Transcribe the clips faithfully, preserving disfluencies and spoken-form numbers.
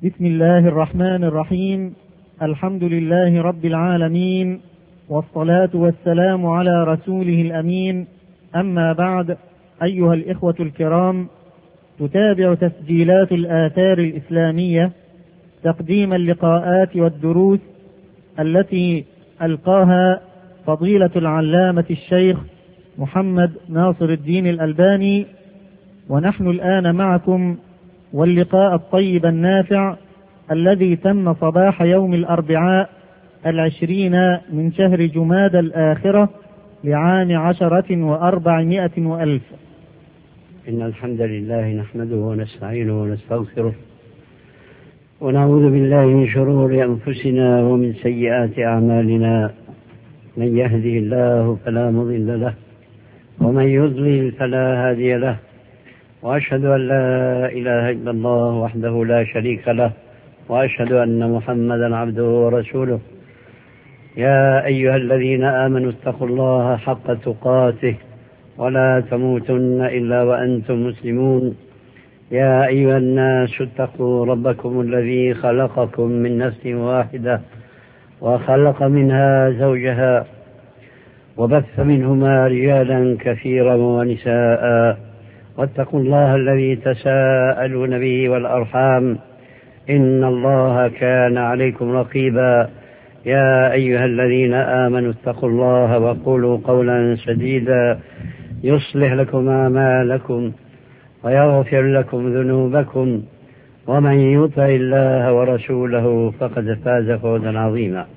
بسم الله الرحمن الرحيم. الحمد لله رب العالمين، والصلاة والسلام على رسوله الأمين. أما بعد، أيها الإخوة الكرام، تتابع تسجيلات الآثار الإسلامية تقديم اللقاءات والدروس التي ألقاها فضيلة العلامة الشيخ محمد ناصر الدين الألباني، ونحن الآن معكم واللقاء الطيب النافع الذي تم صباح يوم الأربعاء العشرين من شهر جماد الآخرة لعام عشرة وأربعمائة وألف. إن الحمد لله نحمده ونستعينه ونستغفره ونعوذ بالله من شرور أنفسنا ومن سيئات أعمالنا. من يهده الله فلا مضل له ومن يضلل فلا هادي له، وأشهد أن لا إله إلا الله وحده لا شريك له، وأشهد أن محمدا عبده ورسوله. يا أيها الذين آمنوا اتقوا الله حق تقاته ولا تموتن إلا وأنتم مسلمون. يا أيها الناس اتقوا ربكم الذي خلقكم من نفس واحدة وخلق منها زوجها وبث منهما رجالا كثيرا ونساء، واتقوا الله الذي تساءلون به والأرحام إن الله كان عليكم رقيبا. يا أيها الذين آمنوا اتقوا الله وقولوا قولا سديدا يصلح لكم أعمالكم ويغفر لكم ذنوبكم، ومن يطع الله ورسوله فقد فاز فوزا عظيما.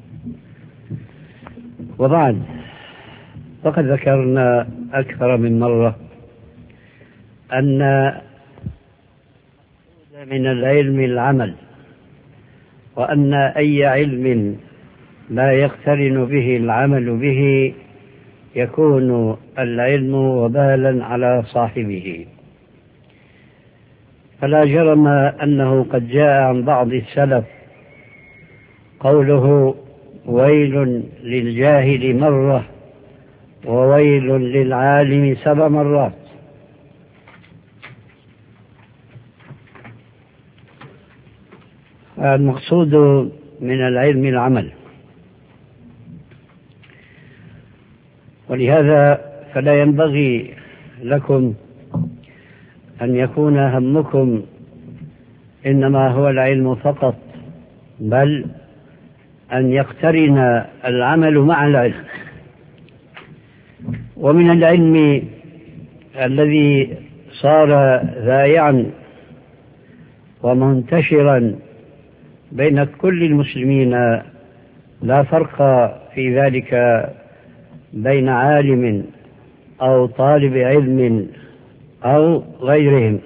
وبعد، فقد ذكرنا أكثر من مرة أن من العلم العمل، وأن أي علم لا يقترن به العمل به يكون العلم وبالا على صاحبه. فلا جرم أنه قد جاء عن بعض السلف قوله: ويل للجاهل مرة وويل للعالم سبع مرات. المقصود من العلم العمل، ولهذا فلا ينبغي لكم أن يكون همكم إنما هو العلم فقط، بل أن يقترن العمل مع العلم. ومن العلم الذي صار ذائعا ومنتشرا بين كل المسلمين، لا فرق في ذلك بين عالم أو طالب علم أو غيرهم،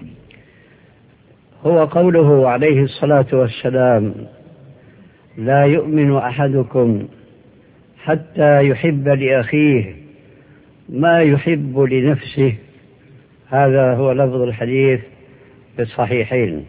هو قوله عليه الصلاة والسلام: لا يؤمن أحدكم حتى يحب لأخيه ما يحب لنفسه. هذا هو لفظ الحديث في الصحيحين.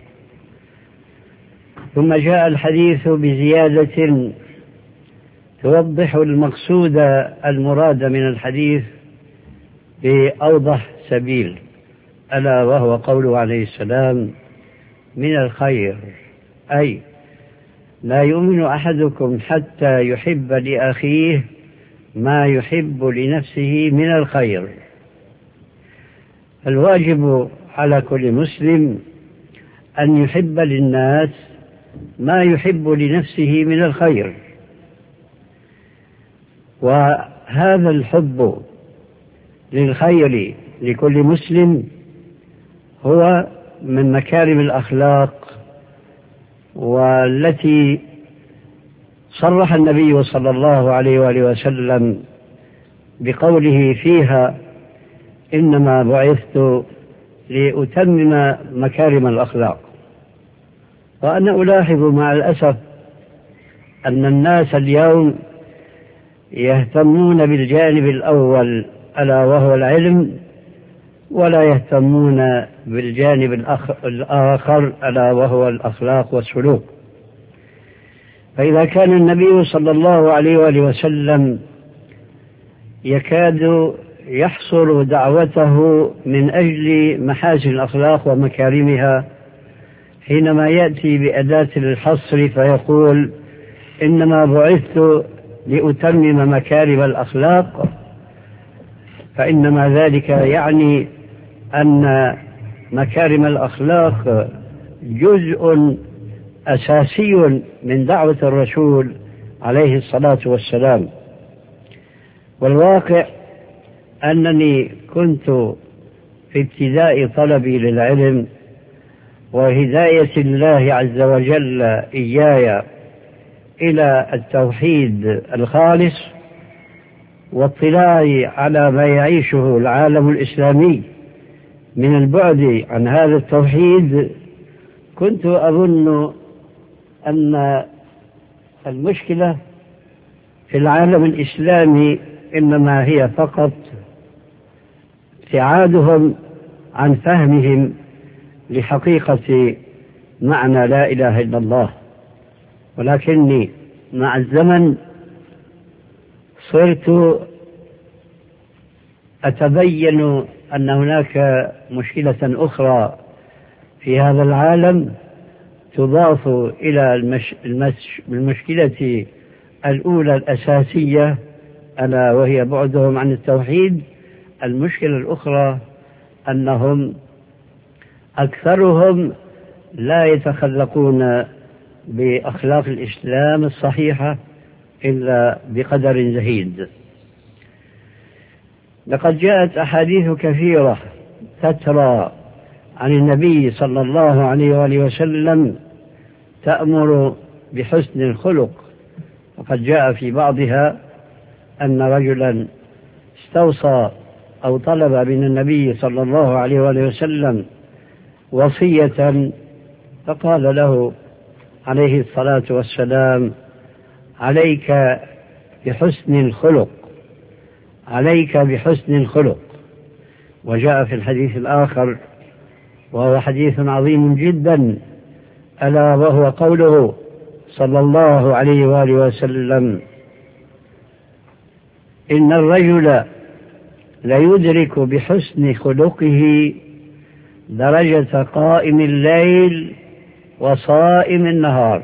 ثم جاء الحديث بزيادة توضح المقصود المراد من الحديث بأوضح سبيل، ألا وهو قوله عليه السلام: من الخير، أي لا يؤمن أحدكم حتى يحب لأخيه ما يحب لنفسه من الخير. الواجب على كل مسلم أن يحب للناس ما يحب لنفسه من الخير، وهذا الحب للخير لكل مسلم هو من مكارم الأخلاق، والتي صرح النبي صلى الله عليه وآله وسلم بقوله فيها: إنما بعثت لأتمم مكارم الأخلاق. وأنا ألاحظ مع الأسف أن الناس اليوم يهتمون بالجانب الأول ألا وهو العلم، ولا يهتمون بالجانب الآخر ألا وهو الأخلاق والسلوك. فإذا كان النبي صلى الله عليه وآله وسلم يكاد يحصر دعوته من أجل محاسن الأخلاق ومكارمها حينما يأتي بأداة الحصر فيقول إنما بعثت لأتمم مكارم الأخلاق، فإنما ذلك يعني أن مكارم الأخلاق جزء أساسي من دعوة الرسول عليه الصلاة والسلام. والواقع أنني كنت في ابتداء طلبي للعلم وهداية الله عز وجل إياي إلى التوحيد الخالص واطلاعي على ما يعيشه العالم الإسلامي من البعد عن هذا التوحيد، كنت أظن أن المشكلة في العالم الإسلامي إنما هي فقط ابتعادهم عن فهمهم لحقيقة معنى لا إله إلا الله. ولكني مع الزمن صرت أتبين أن هناك مشكلة أخرى في هذا العالم تضاف إلى المش... المش... المشكلة الأولى الأساسية، ألا وهي بعدهم عن التوحيد. المشكلة الأخرى أنهم أكثرهم لا يتخلقون بأخلاق الإسلام الصحيحة إلا بقدر زهيد. لقد جاءت أحاديث كثيرة تترى عن النبي صلى الله عليه وآله وسلم تأمر بحسن الخلق، وقد جاء في بعضها أن رجلا استوصى أو طلب من النبي صلى الله عليه وآله وسلم وصية، فقال له عليه الصلاة والسلام: عليك بحسن الخلق، عليك بحسن الخلق. وجاء في الحديث الآخر وهو حديث عظيم جدا، ألا وهو قوله صلى الله عليه وآله وسلم: إن الرجل ليدرك بحسن خلقه درجة قائم الليل وصائم النهار.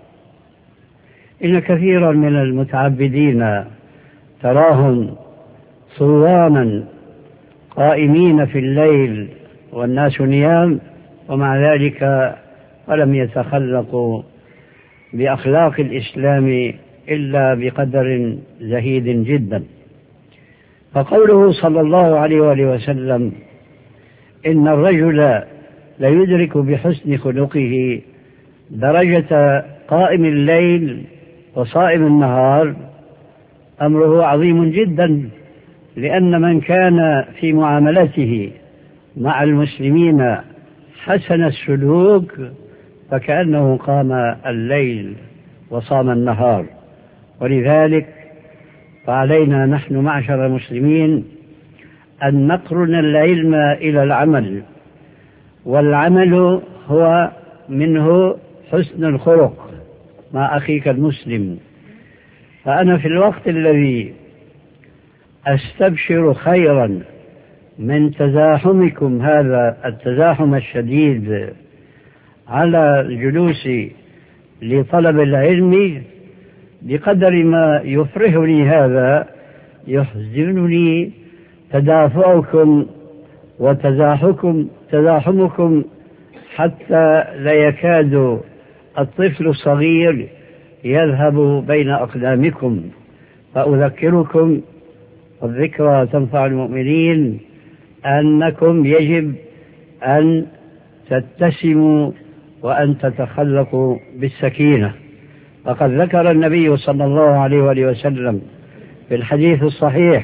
إن كثيرا من المتعبدين تراهم صواما قائمين في الليل والناس نيام، ومع ذلك ولم يتخلقوا بأخلاق الإسلام إلا بقدر زهيد جدا. فقوله صلى الله عليه وآله وسلم: إن الرجل ليدرك بحسن خلقه درجة قائم الليل وصائم النهار، أمره عظيم جدا، لأن من كان في معاملته مع المسلمين حسن السلوك فكأنه قام الليل وصام النهار. ولذلك فعلينا نحن معشر المسلمين أن نقرن العلم إلى العمل، والعمل هو منه حسن الخلق مع أخيك المسلم. فأنا في الوقت الذي أستبشر خيرا من تزاحمكم هذا التزاحم الشديد على الجلوس لطلب العلم، بقدر ما يفرحني هذا يحزنني تدافعكم وتزاحمكم تزاحمكم حتى لا يكاد الطفل الصغير يذهب بين أقدامكم. فأذكركم، والذكرى تنفع المؤمنين، أنكم يجب أن تتسموا وأن تتخلقوا بالسكينة. فقد ذكر النبي صلى الله عليه وآله وسلم في الحديث الصحيح: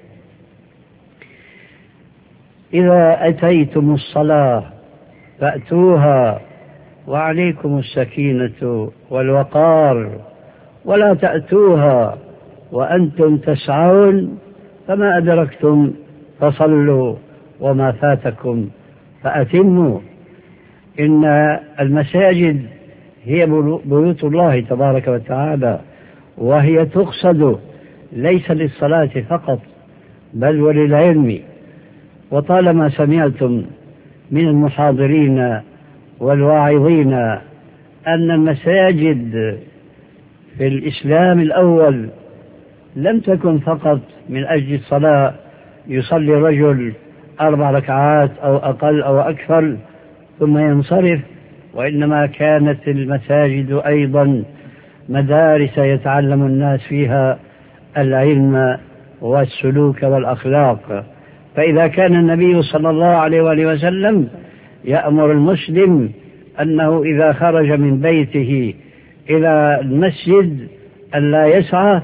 إذا أتيتم الصلاة فأتوها وعليكم السكينة والوقار، ولا تأتوها وأنتم تسعون، فما أدركتم فصلوا وما فاتكم فأتموا. إن المساجد هي بيوت الله تبارك وتعالى، وهي تقصد ليس للصلاة فقط بل وللعلم. وطالما سمعتم من المحاضرين والواعظين أن المساجد في الإسلام الأول لم تكن فقط من أجل الصلاة، يصلي رجل أربع ركعات أو أقل أو أكثر ثم ينصرف، وإنما كانت المساجد أيضا مدارس يتعلم الناس فيها العلم والسلوك والأخلاق. فإذا كان النبي صلى الله عليه وآله وسلم يأمر المسلم أنه إذا خرج من بيته إلى المسجد أن لا يسعى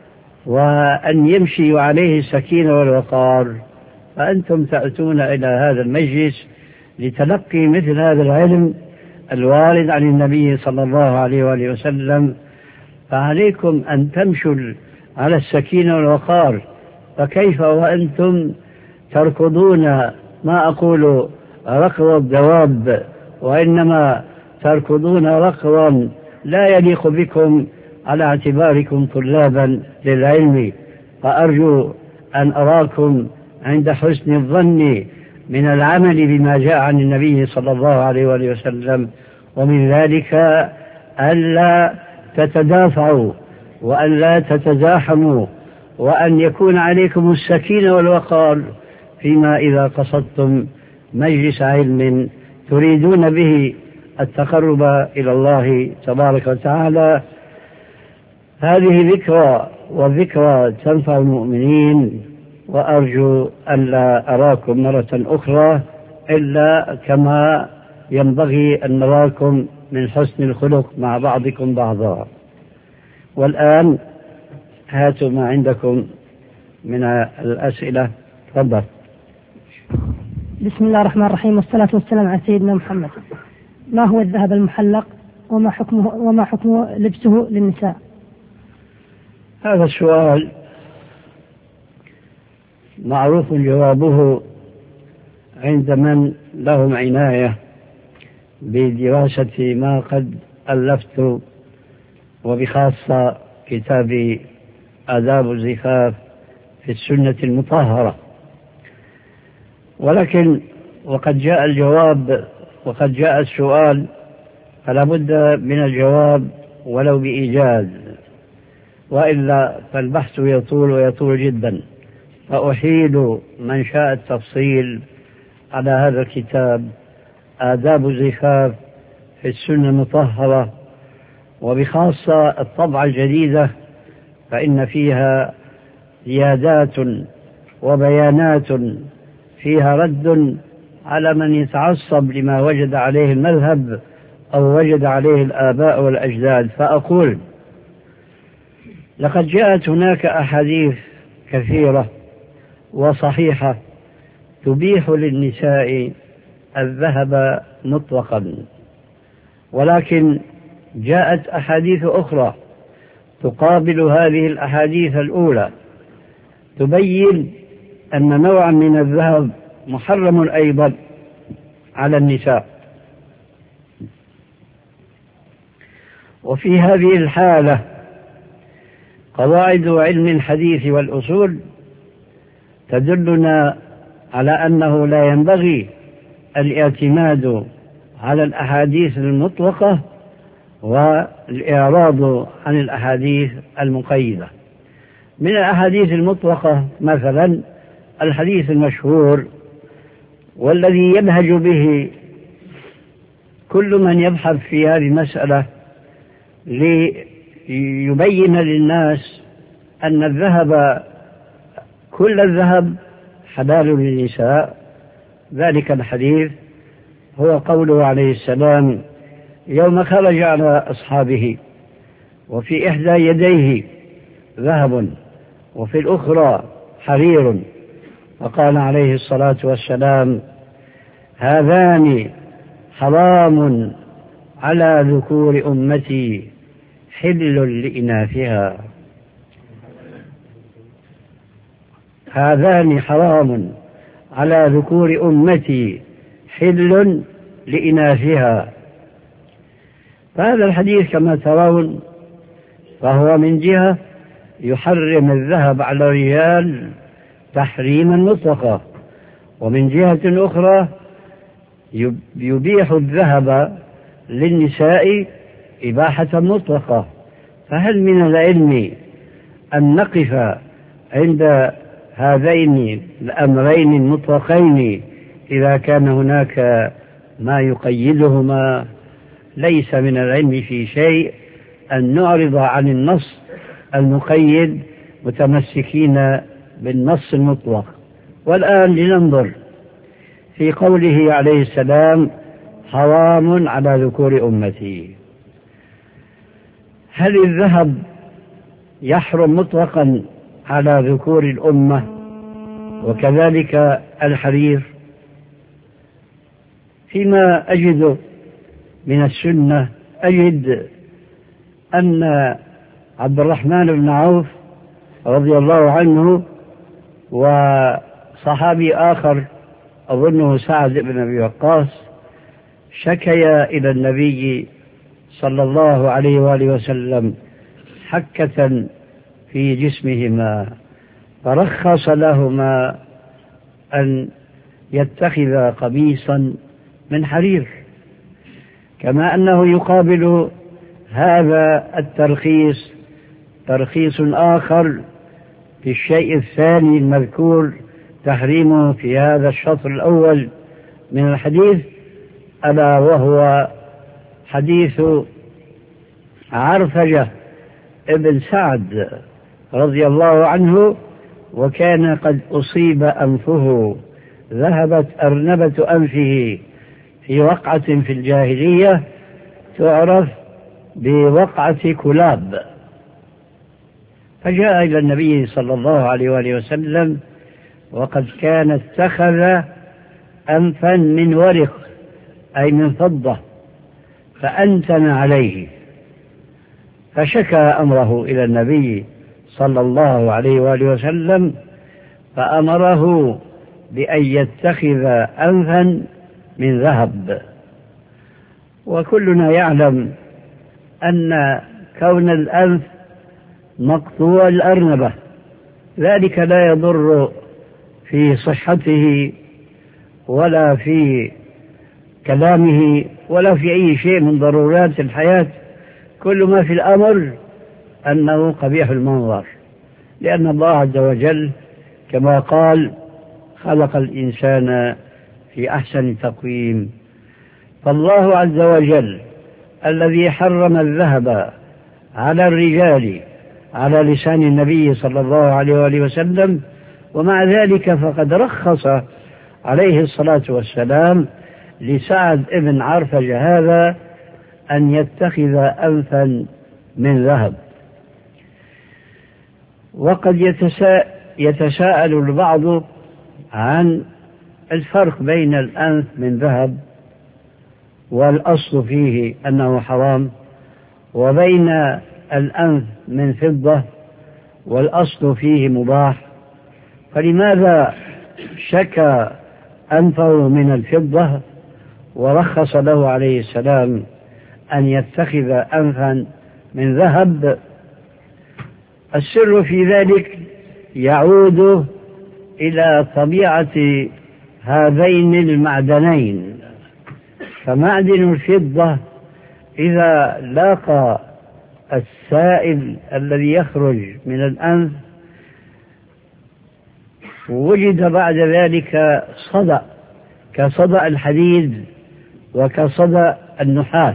وأن يمشي عليه السكينة والوقار، فأنتم تأتون إلى هذا المجلس لتلقي مثل هذا العلم الوارد عن النبي صلى الله عليه وآله وسلم، فعليكم أن تمشوا على السكينة والوقار. فكيف وأنتم تركضون، ما أقول ركض الدواب، وإنما تركضون ركضا لا يليق بكم على اعتباركم طلابا للعلم. فأرجو أن أراكم عند حسن الظن من العمل بما جاء عن النبي صلى الله عليه وآله وسلم، ومن ذلك ألا تتدافعوا وألا تتزاحموا، وأن يكون عليكم السكينة والوقار فيما إذا قصدتم مجلس علم تريدون به التقرب إلى الله تبارك وتعالى. هذه ذكرى، والذكرى تنفع المؤمنين، وأرجو ألا أراكم مرة أخرى إلا كما ينبغي أن نراكم من حسن الخلق مع بعضكم بعضا. والآن هاتوا ما عندكم من الأسئلة. تفضل. بسم الله الرحمن الرحيم، والصلاة والسلام على سيدنا محمد. ما هو الذهب المحلق وما حكمه وما حكم لبسه للنساء؟ هذا السؤال معروف جوابه عند من لهم عناية بدراسة ما قد ألفت، وبخاصة كتاب آداب الزفاف في السنة المطهرة. ولكن وقد جاء الجواب وقد جاء السؤال، فلا بد من الجواب ولو بإيجاز، وإلا فالبحث يطول ويطول جدا. فأحيل من شاء التفصيل على هذا الكتاب آداب الزفاف في السنة المطهرة، وبخاصة الطبعة الجديدة، فإن فيها زيادات وبيانات فيها رد على من يتعصب لما وجد عليه المذهب أو وجد عليه الآباء والأجداد. فأقول لقد جاءت هناك أحاديث كثيرة وصحيحة تبيح للنساء الذهب مطلقا، ولكن جاءت أحاديث أخرى تقابل هذه الأحاديث الأولى تبين أن نوعا من الذهب محرم أيضا على النساء. وفي هذه الحالة قواعد علم الحديث والأصول تدلنا على أنه لا ينبغي الاعتماد على الأحاديث المطلقة والإعراض عن الأحاديث المقيدة. من الأحاديث المطلقة مثلا الحديث المشهور والذي ينهج به كل من يبحث في هذه المسألة ليبين للناس أن الذهب كل الذهب حلال للنساء. ذلك الحديث هو قوله عليه السلام يوم خرج على أصحابه وفي إحدى يديه ذهب وفي الأخرى حرير، فقال عليه الصلاة والسلام هذان حرام على ذكور أمتي حل لإناثها. هذان حرام على ذكور أمتي حل لإناثها. فهذا الحديث كما ترون فهو من جهة يحرم الذهب على الرجال تحريما مطلقا، ومن جهة أخرى يبيح الذهب للنساء إباحة مطلقة، فهل من العلم أن نقف عند هذين الأمرين المطلقين إذا كان هناك ما يقيدهما؟ ليس من العلم في شيء أن نعرض عن النص المقيد متمسكين بالنص المطلق. والآن لننظر في قوله عليه السلام: حرام على ذكور أمتي. هل الذهب يحرم مطلقا على ذكور الأمة وكذلك الحرير؟ فيما أجد من السنة أجد أن عبد الرحمن بن عوف رضي الله عنه وصحابي آخر أظنه سعد بن أبي وقاص شكيا إلى النبي صلى الله عليه وآله وسلم حكة في جسمهما، فرخص لهما أن يتخذ قميصا من حرير، كما أنه يقابل هذا الترخيص ترخيص آخر في الشيء الثاني المذكور تحريمه في هذا الشطر الأول من الحديث، ألا وهو حديث عرفجة ابن سعد رضي الله عنه، وكان قد أصيب أنفه، ذهبت أرنبة أنفه في وقعة في الجاهلية تعرف بوقعة كلاب، فجاء إلى النبي صلى الله عليه وآله وسلم وقد كان اتخذ أنفا من ورق أي من فضة فأنتن عليه، فشكى أمره إلى النبي صلى الله عليه وآله وسلم فأمره بأن يتخذ أنفا من ذهب. وكلنا يعلم أن كون الأنف مقطوع الأرنبة ذلك لا يضر في صحته ولا في كلامه ولا في أي شيء من ضرورات الحياة، كل ما في الأمر أنه قبيح المنظر، لأن الله عز وجل كما قال: خلق الإنسان في أحسن تقويم. فالله عز وجل الذي حرم الذهب على الرجال على لسان النبي صلى الله عليه وآله وسلم، ومع ذلك فقد رخص عليه الصلاة والسلام لسعد ابن عرفجة هذا أن يتخذ أنفا من ذهب. وقد يتساءل, يتساءل البعض عن الفرق بين الأنف من ذهب والأصل فيه أنه حرام، وبين الأنف من فضة والأصل فيه مباح، فلماذا شكى أنفه من الفضة ورخص له عليه السلام أن يتخذ أنفا من ذهب؟ السر في ذلك يعود إلى طبيعة هذين المعدنين، فمعدن الفضة إذا لاقى السائل الذي يخرج من الأنف وجد بعد ذلك صدأ كصدأ الحديد وكصدأ النحاس،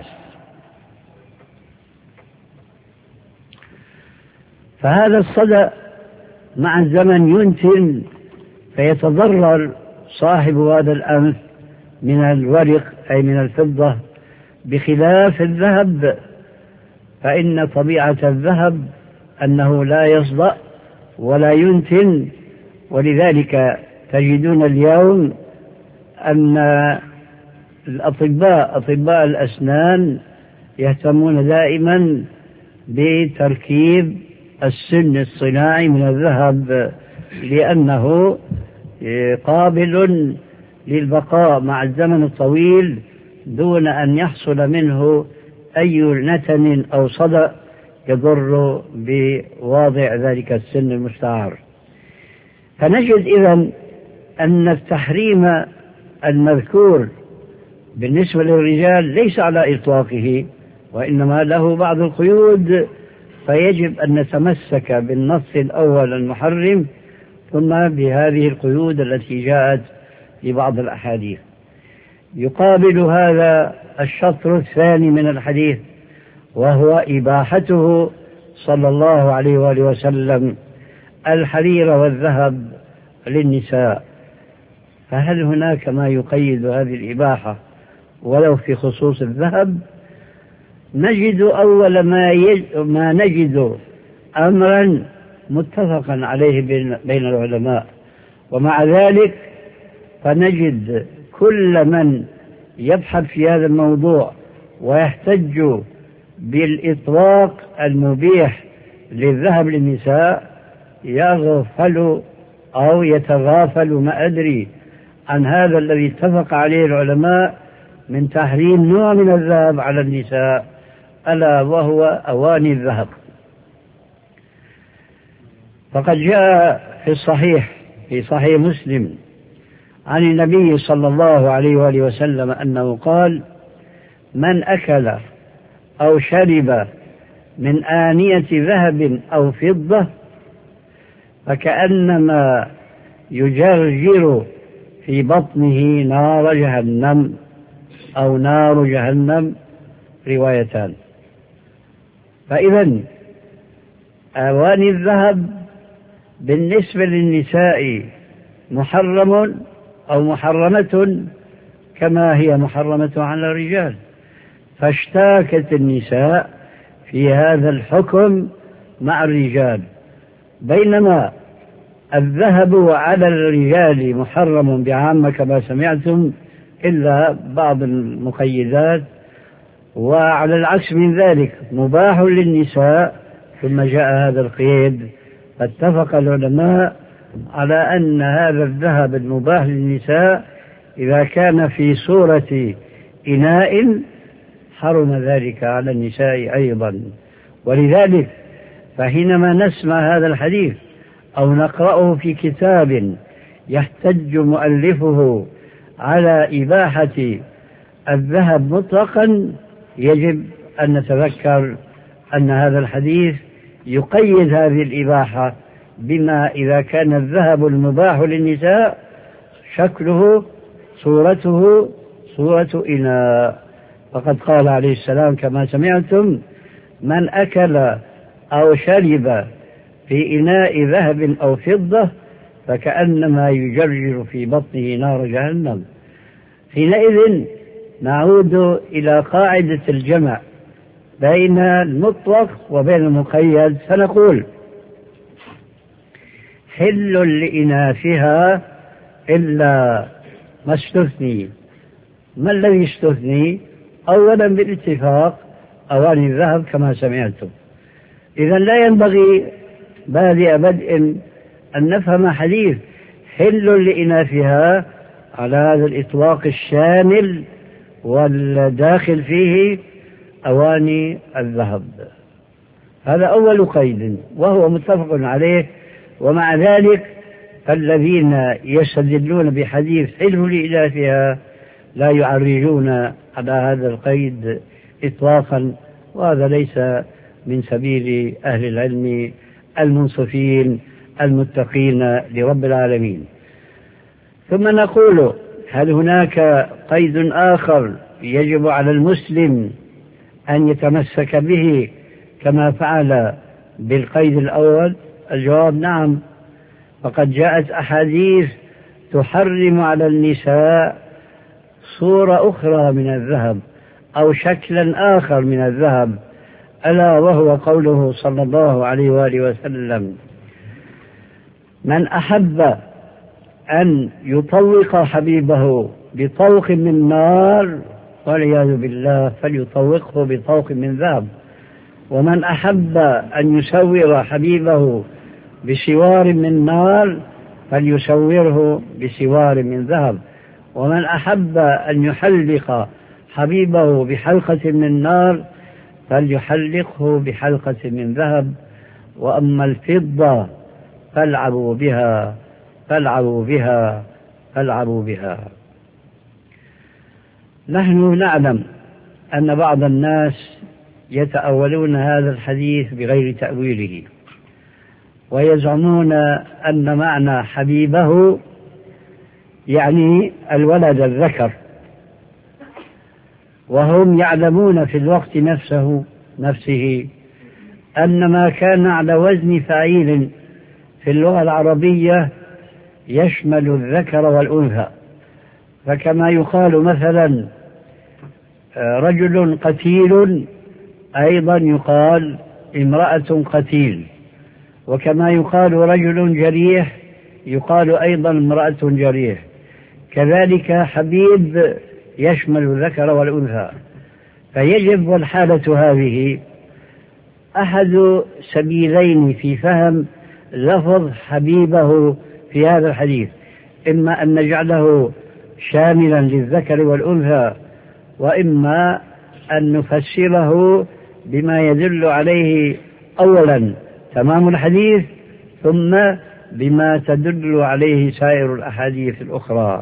فهذا الصدأ مع الزمن ينتن فيتضرر صاحب هذا الأنف من الورق أي من الفضة، بخلاف الذهب فإن طبيعة الذهب أنه لا يصدأ ولا ينتن. ولذلك تجدون اليوم أن الأطباء أطباء الأسنان يهتمون دائما بتركيب السن الصناعي من الذهب، لأنه قابل للبقاء مع الزمن الطويل دون أن يحصل منه أي نتن أو صدأ يضر بواضع ذلك السن المستعار. فنجد إذن أن التحريم المذكور بالنسبة للرجال ليس على إطلاقه، وإنما له بعض القيود، فيجب أن نتمسك بالنص الأول المحرم ثم بهذه القيود التي جاءت في بعض الأحاديث. يقابل هذا الشطر الثاني من الحديث، وهو إباحته صلى الله عليه وآله وسلم الحرير والذهب للنساء. فهل هناك ما يقيد هذه الإباحة ولو في خصوص الذهب؟ نجد أول ما, يج... ما نجد أمرا متفقا عليه بين... بين العلماء، ومع ذلك فنجد كل من يبحث في هذا الموضوع ويحتج بالإطلاق المبيح للذهب للنساء يغفل أو يتغافل ما أدري عن هذا الذي اتفق عليه العلماء من تحريم نوع من الذهب على النساء، ألا وهو أواني الذهب. فقد جاء في الصحيح في صحيح مسلم عن النبي صلى الله عليه وآله وسلم أنه قال: من أكل أو شرب من آنية ذهب أو فضة فكأنما يجرجر في بطنه نار جهنم أو نار جهنم، روايتان. فإذا أواني الذهب بالنسبة للنساء محرم أو محرمة كما هي محرمة على الرجال، فاشتاكت النساء في هذا الحكم مع الرجال، بينما الذهب على الرجال محرم بعامة كما سمعتم إلا بعض المقيدات، وعلى العكس من ذلك مباح للنساء ثم جاء هذا القيد. فاتفق العلماء على أن هذا الذهب المباح للنساء إذا كان في صورة إناء حرم ذلك على النساء أيضا. ولذلك فحينما نسمع هذا الحديث أو نقرأه في كتاب يحتج مؤلفه على إباحة الذهب مطلقا يجب أن نتذكر أن هذا الحديث يقيد هذه الإباحة بما إذا كان الذهب المباح للنساء شكله صورته صورة إناء. فقد قال عليه السلام كما سمعتم: من أكل أو شرب في إناء ذهب أو فضة فكأنما يجرجر في بطنه نار جهنم. حينئذ نعود إلى قاعدة الجمع بين المطلق وبين المقيد، فنقول: حل لإناثها إلا ما استثني. ما الذي استثني؟ أولا بالاتفاق أواني الذهب كما سمعتم. إذن لا ينبغي بادئ بدء أن نفهم حديث حل لإناثها على هذا الإطلاق الشامل والداخل فيه أواني الذهب. هذا أول قيد وهو متفق عليه. ومع ذلك فالذين يستدلون بحديث حل لإناثها لا يعرجون على هذا القيد إطلاقا، وهذا ليس من سبيل أهل العلم المنصفين المتقين لرب العالمين. ثم نقول: هل هناك قيد آخر يجب على المسلم أن يتمسك به كما فعل بالقيد الأول؟ الجواب: نعم. فقد جاءت أحاديث تحرم على النساء صورة أخرى من الذهب أو شكلا آخر من الذهب، ألا وهو قوله صلى الله عليه وآله وسلم: من أحب أن يطوق حبيبه بطوق من نار والعياذ بالله فليطوقه بطوق من ذهب، ومن أحب أن يسور حبيبه بسوار من نار فليسوره بسوار من ذهب، ومن أحب أن يحلق حبيبه بحلقة من نار فليحلقه بحلقة من ذهب، وأما الفضة فالعبوا بها فالعبوا بها فالعبوا بها. نحن نعلم أن بعض الناس يتأولون هذا الحديث بغير تأويله، ويزعمون أن معنى حبيبه يعني الولد الذكر، وهم يعلمون في الوقت نفسه نفسه أن ما كان على وزن فعيل في اللغة العربية يشمل الذكر والأنثى. فكما يقال مثلا رجل قتيل أيضا يقال امرأة قتيل، وكما يقال رجل جريح يقال أيضا امرأة جريح. كذلك حبيب يشمل الذكر والأنثى. فيجب والحالة هذه أحد سبيلين في فهم لفظ حبيبه في هذا الحديث، إما أن نجعله شاملا للذكر والأنثى، وإما أن نفسره بما يدل عليه أولا تمام الحديث، ثم بما تدل عليه سائر الأحاديث الأخرى.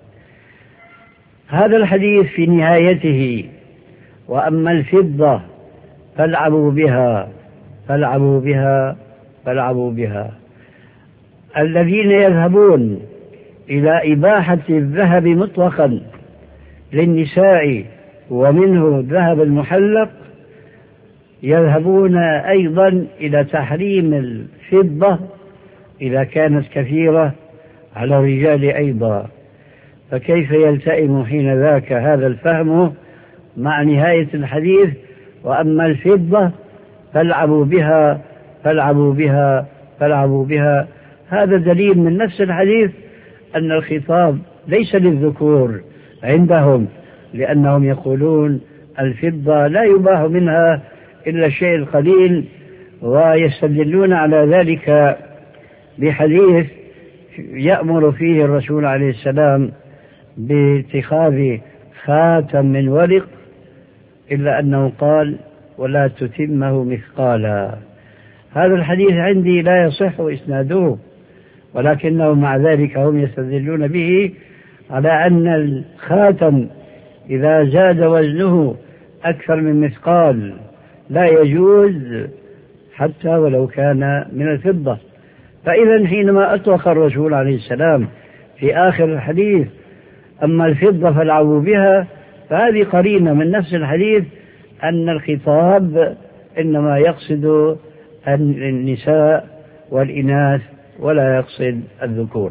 هذا الحديث في نهايته: وأما الفضة فالعبوا بها فالعبوا بها فالعبوا بها. الذين يذهبون إلى إباحة الذهب مطلقا للنساء ومنه الذهب المحلق يذهبون أيضا إلى تحريم الفضة إذا كانت كثيرة على الرجال أيضا. فكيف يلتئم حين ذاك هذا الفهم مع نهاية الحديث: وأما الفضة فالعبوا بها فالعبوا بها فالعبوا بها؟ هذا دليل من نفس الحديث أن الخطاب ليس للذكور عندهم، لأنهم يقولون الفضة لا يباح منها إلا الشيء القليل، ويستدلون على ذلك بحديث يأمر فيه الرسول عليه السلام باتخاذ خاتم من ورق، إلا أنه قال: ولا تتمه مثقالا. هذا الحديث عندي لا يصح إسناده، ولكنه مع ذلك هم يستدلون به على أن الخاتم إذا زاد وزنه أكثر من مثقال لا يجوز حتى ولو كان من الفضة. فإذا حينما أطلق الرسول عليه السلام في آخر الحديث أما الفضة فالعبوا بها، فهذه قرينة من نفس الحديث أن الخطاب إنما يقصد النساء والإناث ولا يقصد الذكور.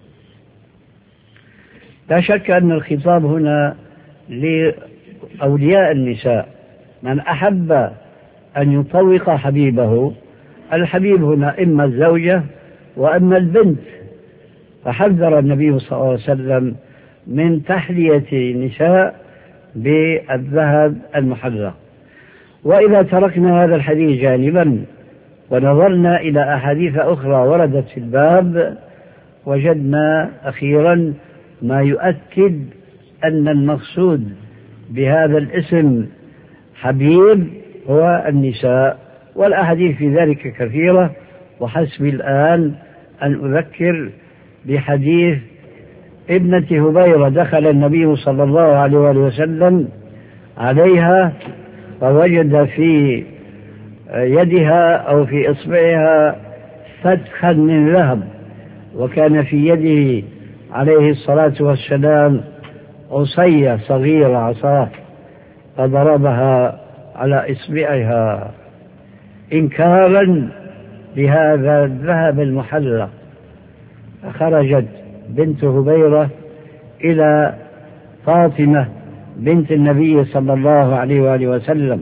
لا شك أن الخطاب هنا لأولياء النساء، من أحب أن يطوق حبيبه. الحبيب هنا إما الزوجة وإما البنت، فحذر النبي صلى الله عليه وسلم من تحلية النساء بالذهب المحلق. وإذا تركنا هذا الحديث جانبا ونظرنا إلى أحاديث أخرى وردت في الباب، وجدنا أخيرا ما يؤكد أن المقصود بهذا الاسم حبيب هو النساء، والأحاديث في ذلك كثيرة. وحسبي الآن أن أذكر بحديث ابنة هبيرة: دخل النبي صلى الله عليه وسلم عليها فوجد في يدها أو في إصبعها فتخا من ذهب، وكان في يده عليه الصلاة والسلام عصية صغيرة عصاه، فضربها على إصبعها إنكارا بهذا الذهب المحلق. فخرجت بنت هبيرة إلى فاطمة بنت النبي صلى الله عليه وآله وسلم.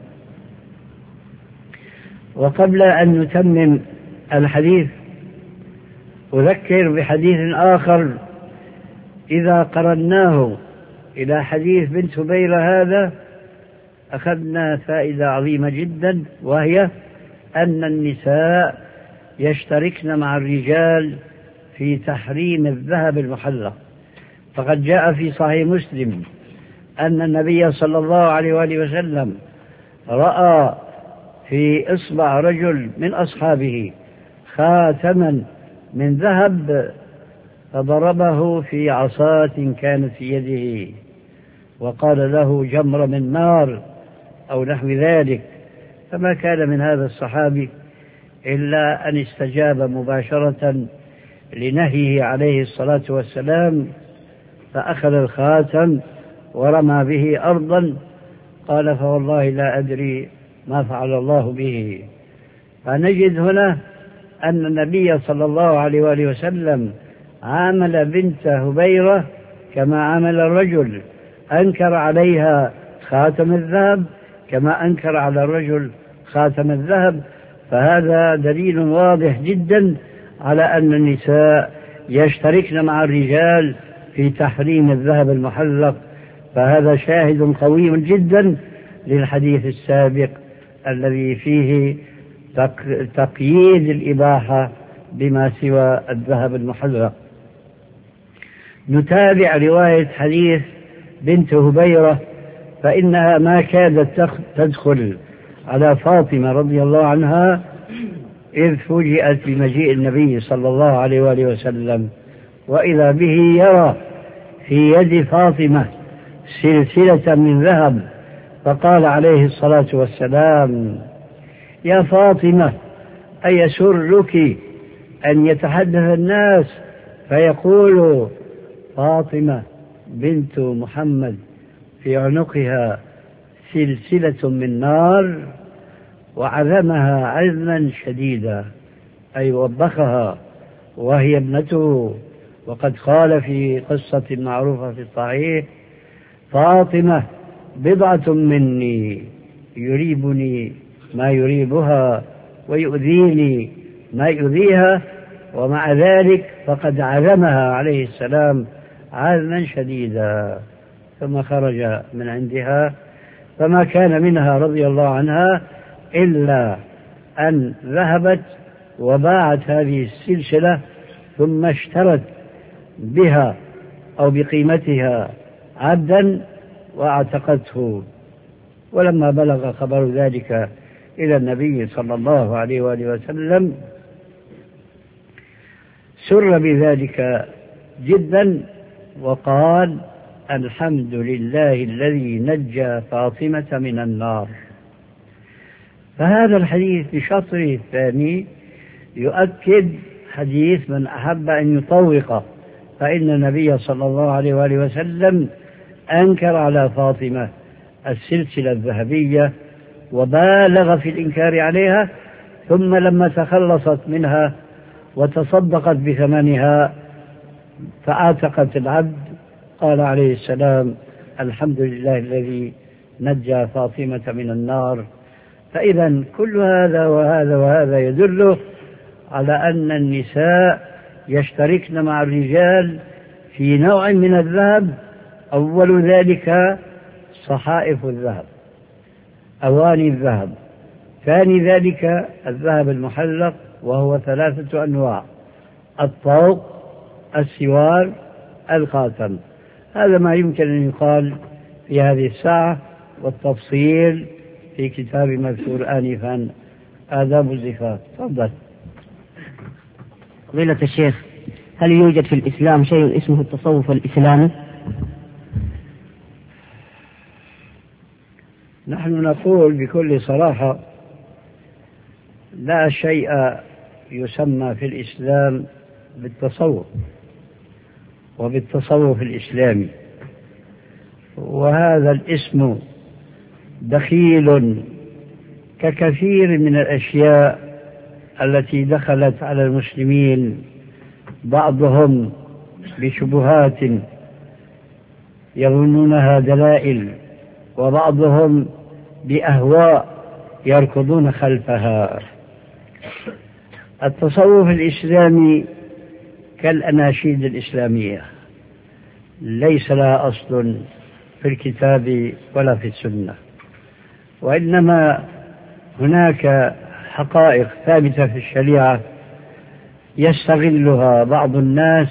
وقبل أن نتمم الحديث أذكر بحديث آخر إذا قرناه إلى حديث بنت هبيرة هذا أخذنا فائدة عظيمة جدا، وهي أن النساء يشتركن مع الرجال في تحريم الذهب المحلق. فقد جاء في صحيح مسلم أن النبي صلى الله عليه وآله وسلم رأى في إصبع رجل من أصحابه خاتما من ذهب فضربه في عصاة كانت في يده، وقال له جمر من نار أو نحو ذلك، فما كان من هذا الصحابي إلا أن استجاب مباشرة لنهيه عليه الصلاة والسلام، فأخذ الخاتم ورمى به أرضا، قال فوالله لا أدري ما فعل الله به. فنجد هنا أن النبي صلى الله عليه وآله وسلم عامل بنت هبيرة كما عامل الرجل، أنكر عليها خاتم الذهب كما أنكر على الرجل خاتم الذهب. فهذا دليل واضح جدا على أن النساء يشتركن مع الرجال في تحريم الذهب المحلق، فهذا شاهد قوي جدا للحديث السابق الذي فيه تقييد الإباحة بما سوى الذهب المحلق. نتابع رواية حديث بنت هبيرة، فإنها ما كادت تدخل على فاطمة رضي الله عنها إذ فوجئت بمجيء النبي صلى الله عليه وآله وسلم، وإذا به يرى في يد فاطمة سلسلة من ذهب، فقال عليه الصلاة والسلام: يا فاطمة أيسرك أن يتحدث الناس فيقول فاطمة بنت محمد في عنقها سلسلة من نار، وعذمها عزما شديدا، أي وبخها وهي ابنته. وقد قال في قصة معروفة في الصحيح: فاطمة بضعة مني يريبني ما يريبها ويؤذيني ما يؤذيها، ومع ذلك فقد عزمها عليه السلام عزما شديدا. ثم خرج من عندها، فما كان منها رضي الله عنها إلا أن ذهبت وباعت هذه السلسلة، ثم اشترت بها أو بقيمتها عبدا واعتقته. ولما بلغ خبر ذلك إلى النبي صلى الله عليه وآله وسلم سر بذلك جدا، وقال: الحمد لله الذي نجى فاطمة من النار. فهذا الحديث بشطره الثاني يؤكد حديث من أحب أن يطوق، فإن النبي صلى الله عليه وآله وسلم أنكر على فاطمة السلسلة الذهبية وبالغ في الإنكار عليها، ثم لما تخلصت منها وتصدقت بثمنها فأعتقت العبد قال عليه السلام: الحمد لله الذي نجى فاطمة من النار. فإذا كل هذا وهذا وهذا يدل على أن النساء يشتركن مع الرجال في نوع من الذهب، أول ذلك صحائف الذهب، أواني الذهب، ثاني ذلك الذهب المحلق وهو ثلاثة أنواع: الطوق، السوار، الخاتم. هذا ما يمكن أن يقال في هذه الساعة، والتفصيل في كتاب مذكور آنفا آداب الزفاف. تفضل. فضيلة الشيخ، هل يوجد في الإسلام شيء اسمه التصوف الإسلامي؟ نحن نقول بكل صراحة: لا شيء يسمى في الإسلام بالتصوف وبالتصوف الإسلامي، وهذا الاسم دخيل ككثير من الأشياء التي دخلت على المسلمين، بعضهم بشبهات يظنونها دلائل، وبعضهم بأهواء يركضون خلفها. التصوف الإسلامي كالأناشيد الإسلامية، ليس لها أصل في الكتاب ولا في السنة، وإنما هناك حقائق ثابتة في الشريعة يستغلها بعض الناس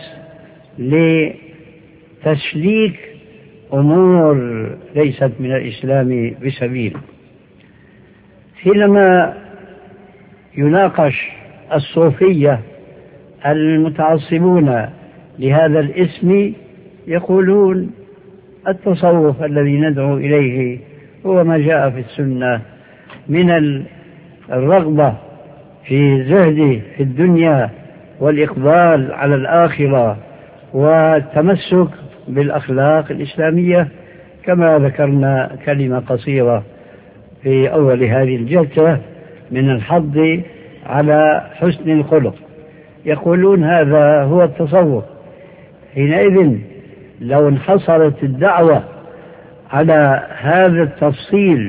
لتسليك أمور ليست من الإسلام بسبيل. حينما يناقش الصوفية المتعصبون لهذا الاسم يقولون: التصوف الذي ندعو إليه هو ما جاء في السنة من الرغبة في زهد في الدنيا والإقبال على الآخرة والتمسك بالأخلاق الإسلامية، كما ذكرنا كلمة قصيرة في أول هذه الجلسة من الحض على حسن الخلق. يقولون هذا هو التصوف. حينئذ لو انحصرت الدعوة على هذا التفصيل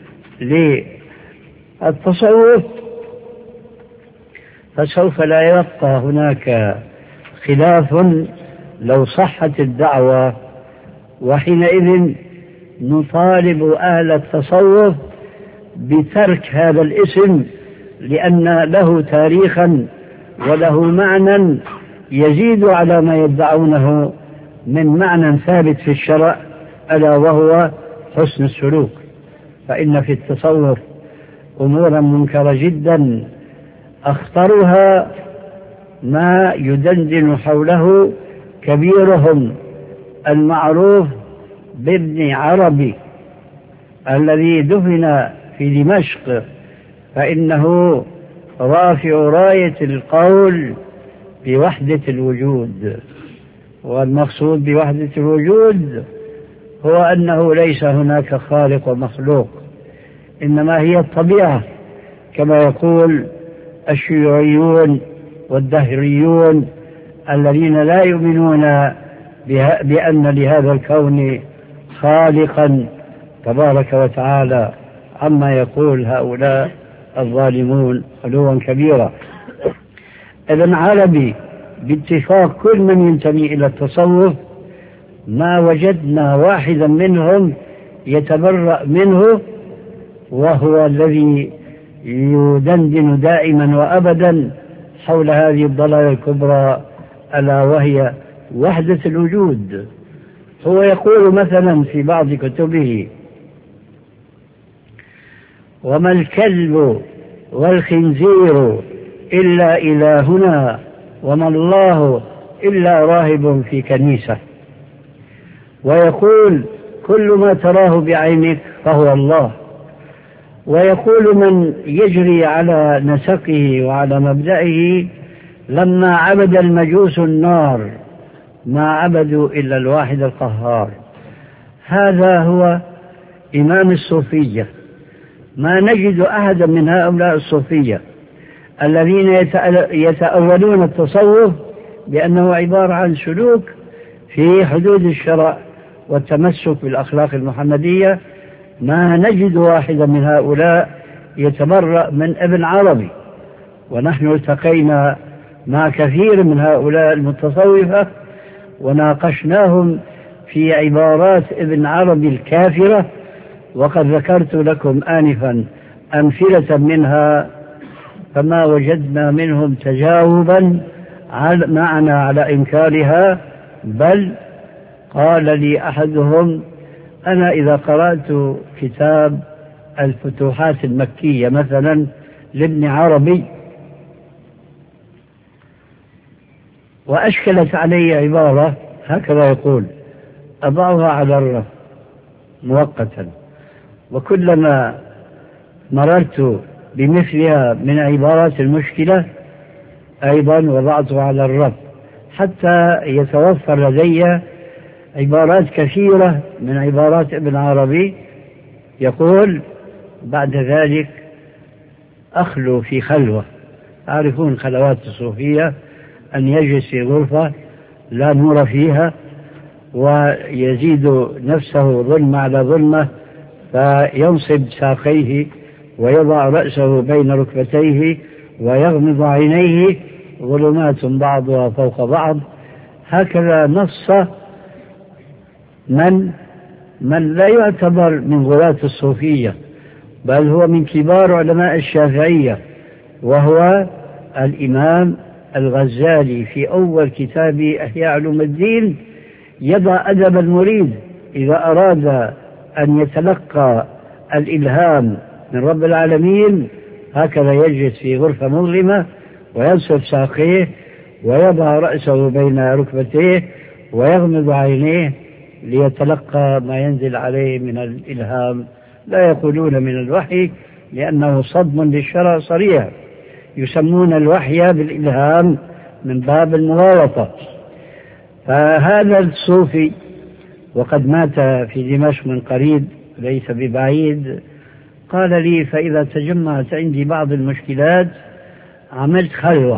للتصوف فسوف لا يبقى هناك خلاف لو صحت الدعوة، وحينئذ نطالب أهل التصوف بترك هذا الاسم، لأن له تاريخا وله معنى يزيد على ما يدعونه من معنى ثابت في الشرع، ألا وهو حسن السلوك. فإن في التصوف أمورا منكرة جدا، أخطرها ما يدندن حوله كبيرهم المعروف بابن عربي الذي دفن في دمشق، فإنه رافع راية القول بوحدة الوجود. والمقصود بوحدة الوجود هو أنه ليس هناك خالق ومخلوق، إنما هي الطبيعة، كما يقول الشيوعيون والدهريون الذين لا يؤمنون بأن لهذا الكون خالقا تبارك وتعالى، عما يقول هؤلاء الظالمون علوا كبيرا. ابن عربي باتفاق كل من ينتمي إلى التصوف ما وجدنا واحدا منهم يتبرأ منه، وهو الذي يدندن دائما وأبدا حول هذه الضلالة الكبرى، ألا وهي وحدة الوجود. هو يقول مثلا في بعض كتبه: وما الكلب والخنزير إلا إلهنا، وما الله إلا راهب في كنيسة. ويقول: كل ما تراه بعينك فهو الله. ويقول: من يجري على نسقه وعلى مبدئه لما عبد المجوس النار ما عبدوا إلا الواحد القهار. هذا هو إمام الصوفية. ما نجد أحدا من هؤلاء الصوفية الذين يتأولون التصوف بأنه عبارة عن سلوك في حدود الشرع والتمسك بالأخلاق المحمدية، ما نجد واحدا من هؤلاء يتبرأ من ابن عربي. ونحن التقينا مع كثير من هؤلاء المتصوفة وناقشناهم في عبارات ابن عربي الكافرة، وقد ذكرت لكم آنفا أمثلة منها، فما وجدنا منهم تجاوبا معنا على إنكارها. بل قال لي أحدهم: أنا إذا قرأت كتاب الفتوحات المكية مثلا لابن عربي وأشكلت علي عبارة هكذا يقول أضعها على الرف مؤقتا، وكلما مررت بمثلها من عبارات المشكلة أيضا وضعتها على الرف حتى يتوفر لدي عبارات كثيرة من عبارات ابن عربي. يقول بعد ذلك أخلو في خلوة. تعرفون خلوات الصوفية أن يجلس في غرفة لا نور فيها ويزيد نفسه ظلمة على ظلمة، فينصب ساقيه ويضع رأسه بين ركبتيه ويغمض عينيه، ظلمات بعضها فوق بعض. هكذا نص من من لا يعتبر من غلاة الصوفية، بل هو من كبار علماء الشافعية، وهو الإمام الغزالي في أول كتاب إحياء علوم الدين. يضع أدب المريد إذا أراد أن يتلقى الإلهام من رب العالمين، هكذا يجلس في غرفة مظلمة وينصب ساقيه ويضع رأسه بين ركبتيه ويغمض عينيه ليتلقى ما ينزل عليه من الإلهام، لا يقولون من الوحي لأنه صدم للشرع صريح، يسمون الوحي بالإلهام من باب المغالطة. فهذا الصوفي وقد مات في دمشق من قريب ليس ببعيد قال لي: فإذا تجمعت عندي بعض المشكلات عملت خلوة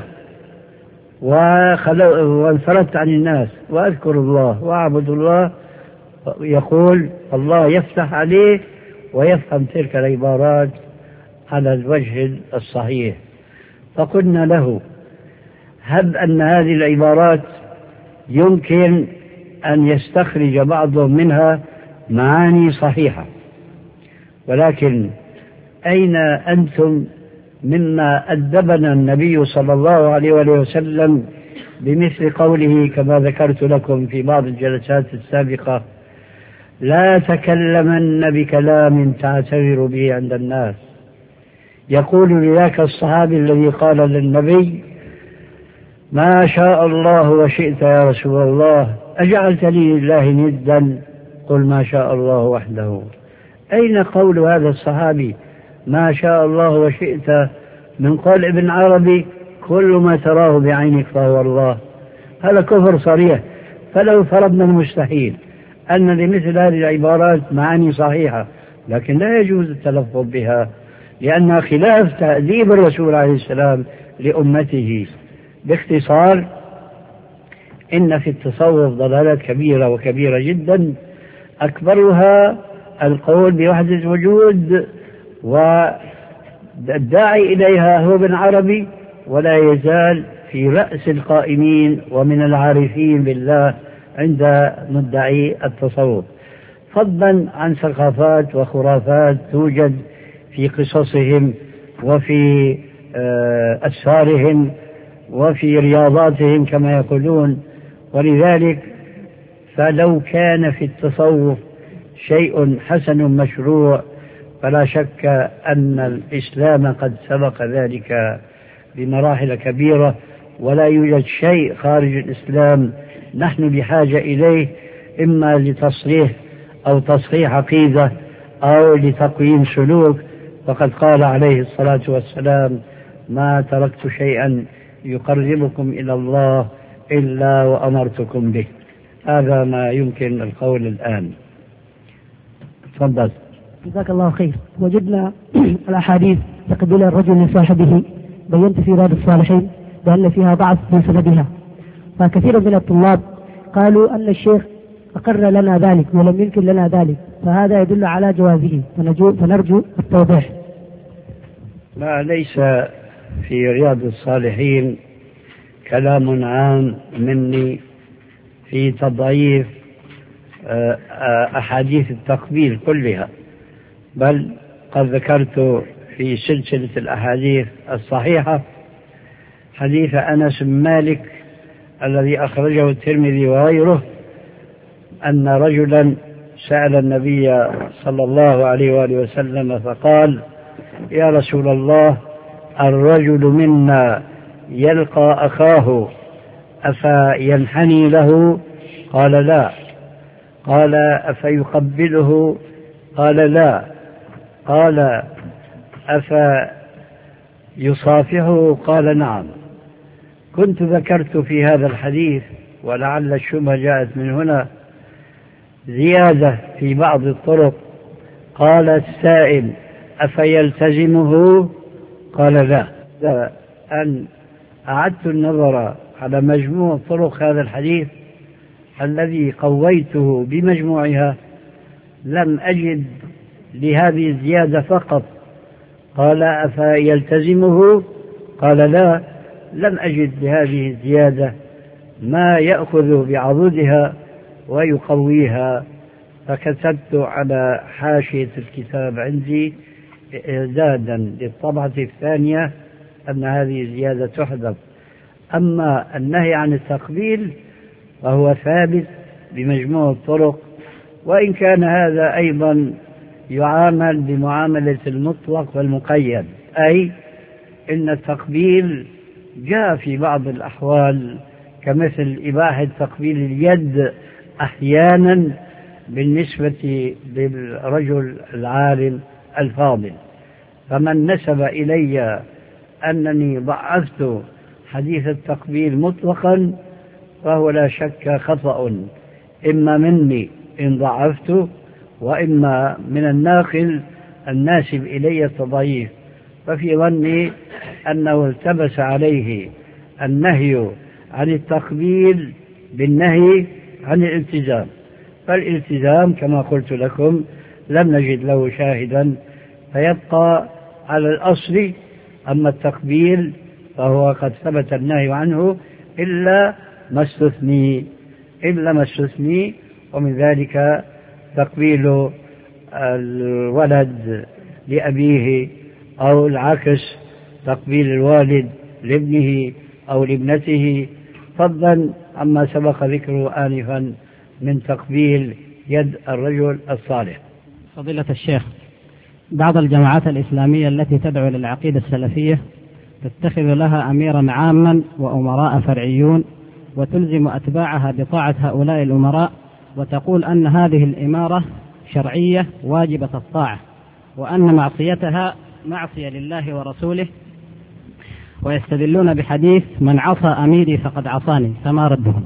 وانفردت عن الناس وأذكر الله وأعبد الله، يقول الله يفتح عليه ويفهم تلك العبارات على الوجه الصحيح. فقلنا له: هب أن هذه العبارات يمكن أن يستخرج بعضهم منها معاني صحيحة، ولكن أين أنتم مما أدبنا النبي صلى الله عليه وسلم بمثل قوله كما ذكرت لكم في بعض الجلسات السابقة: لا تكلمن بكلام تعتبر به عند الناس. يقول لذاك الصحابي الذي قال للنبي: ما شاء الله وشئت يا رسول الله، أجعلت لي لله ندا؟ قل ما شاء الله وحده. أين قول هذا الصحابي ما شاء الله وشئت من قول ابن عربي كل ما تراه بعينك فهو الله؟ هذا كفر صريح. فلو فرضنا المستحيل أن لمثل هذه العبارات معاني صحيحة لكن لا يجوز التلفظ بها لأنها خلاف تأديب الرسول عليه السلام لأمته. باختصار، إن في التصوف ضلالات كبيرة وكبيرة جدا، أكبرها القول بوحدة الوجود، والداعي إليها هو ابن عربي، ولا يزال في رأس القائمين ومن العارفين بالله عند مدعي التصوف، فضلا عن ثقافات وخرافات توجد في قصصهم وفي أسفارهم وفي رياضاتهم كما يقولون. ولذلك فلو كان في التصوف شيء حسن مشروع فلا شك أن الإسلام قد سبق ذلك بمراحل كبيرة، ولا يوجد شيء خارج الإسلام نحن بحاجة إليه، إما لتصليح أو تصحيح عقيدة أو لتقويم سلوك. فقد قال عليه الصلاة والسلام: ما تركت شيئا يقربكم إلى الله إلا وأمرتكم به. هذا ما يمكن القول الآن. تفضل. جزاك الله خير. وجدنا الأحاديث تقبل الرجل لصاحبه بينت في رياض الصالحين بأن فيها ضعف من سندها، فكثير من الطلاب قالوا أن الشيخ أقر لنا ذلك ولم ينكر لنا ذلك، فهذا يدل على جوازه، فنرجو التوضيح. لا، ليس في رياض الصالحين كلام عام مني في تضعيف أحاديث التقبيل كلها، بل قد ذكرت في سلسلة الأحاديث الصحيحة حديث أنس بن مالك الذي أخرجه الترمذي وغيره أن رجلا سأل النبي صلى الله عليه وآله وسلم فقال: يا رسول الله، الرجل منا يلقى أخاه أفينحني له؟ قال: لا. قال: أفيقبله؟ قال: لا. قال: أفيصافحه؟ قال: نعم. كنت ذكرت في هذا الحديث، ولعل الشبهة جاءت من هنا، زيادة في بعض الطرق. قال السائل: أفيلتزمه؟ قال: لا. أن أعدت النظر على مجموع طرق هذا الحديث الذي قويته بمجموعها لم أجد لهذه الزيادة فقط. قال: أفيلتزمه؟ قال: لا. لم أجد لهذه الزيادة ما يأخذ بعضدها ويقويها، فكتبت على حاشية الكتاب عندي إعدادا للطبعة الثانية أن هذه الزيادة تحذف. أما النهي عن التقبيل فهو ثابت بمجموع الطرق، وإن كان هذا أيضا يعامل بمعاملة المطلق والمقيد، أي إن التقبيل جاء في بعض الأحوال كمثل إباحة تقبيل اليد أحيانا بالنسبة للرجل العالم الفاضل. فمن نسب إلي أنني ضعفت حديث التقبيل مطلقا فهو لا شك خطأ، إما مني إن ضعفت، وإما من الناقل الناسب إلي التضعيف. ففي ظني أنه التبس عليه النهي عن التقبيل بالنهي عن الالتزام، فالالتزام كما قلت لكم لم نجد له شاهدا، فيبقى على الأصل. أما التقبيل فهو قد ثبت النهي عنه إلا ما استثني إلا ما استثني ومن ذلك تقبيل الولد لأبيه، أو العكس تقبيل الوالد لابنه أو لابنته، فضلا عما سبق ذكره آنفا من تقبيل يد الرجل الصالح. فضيلة الشيخ، بعض الجماعات الإسلامية التي تدعو للعقيدة السلفية تتخذ لها أميرا عاما وأمراء فرعيون، وتلزم أتباعها بطاعة هؤلاء الأمراء، وتقول أن هذه الإمارة شرعية واجبة الطاعة، وأن معصيتها معصية لله ورسوله، ويستدلون بحديث من عصى أميري فقد عصاني، فما ردهم؟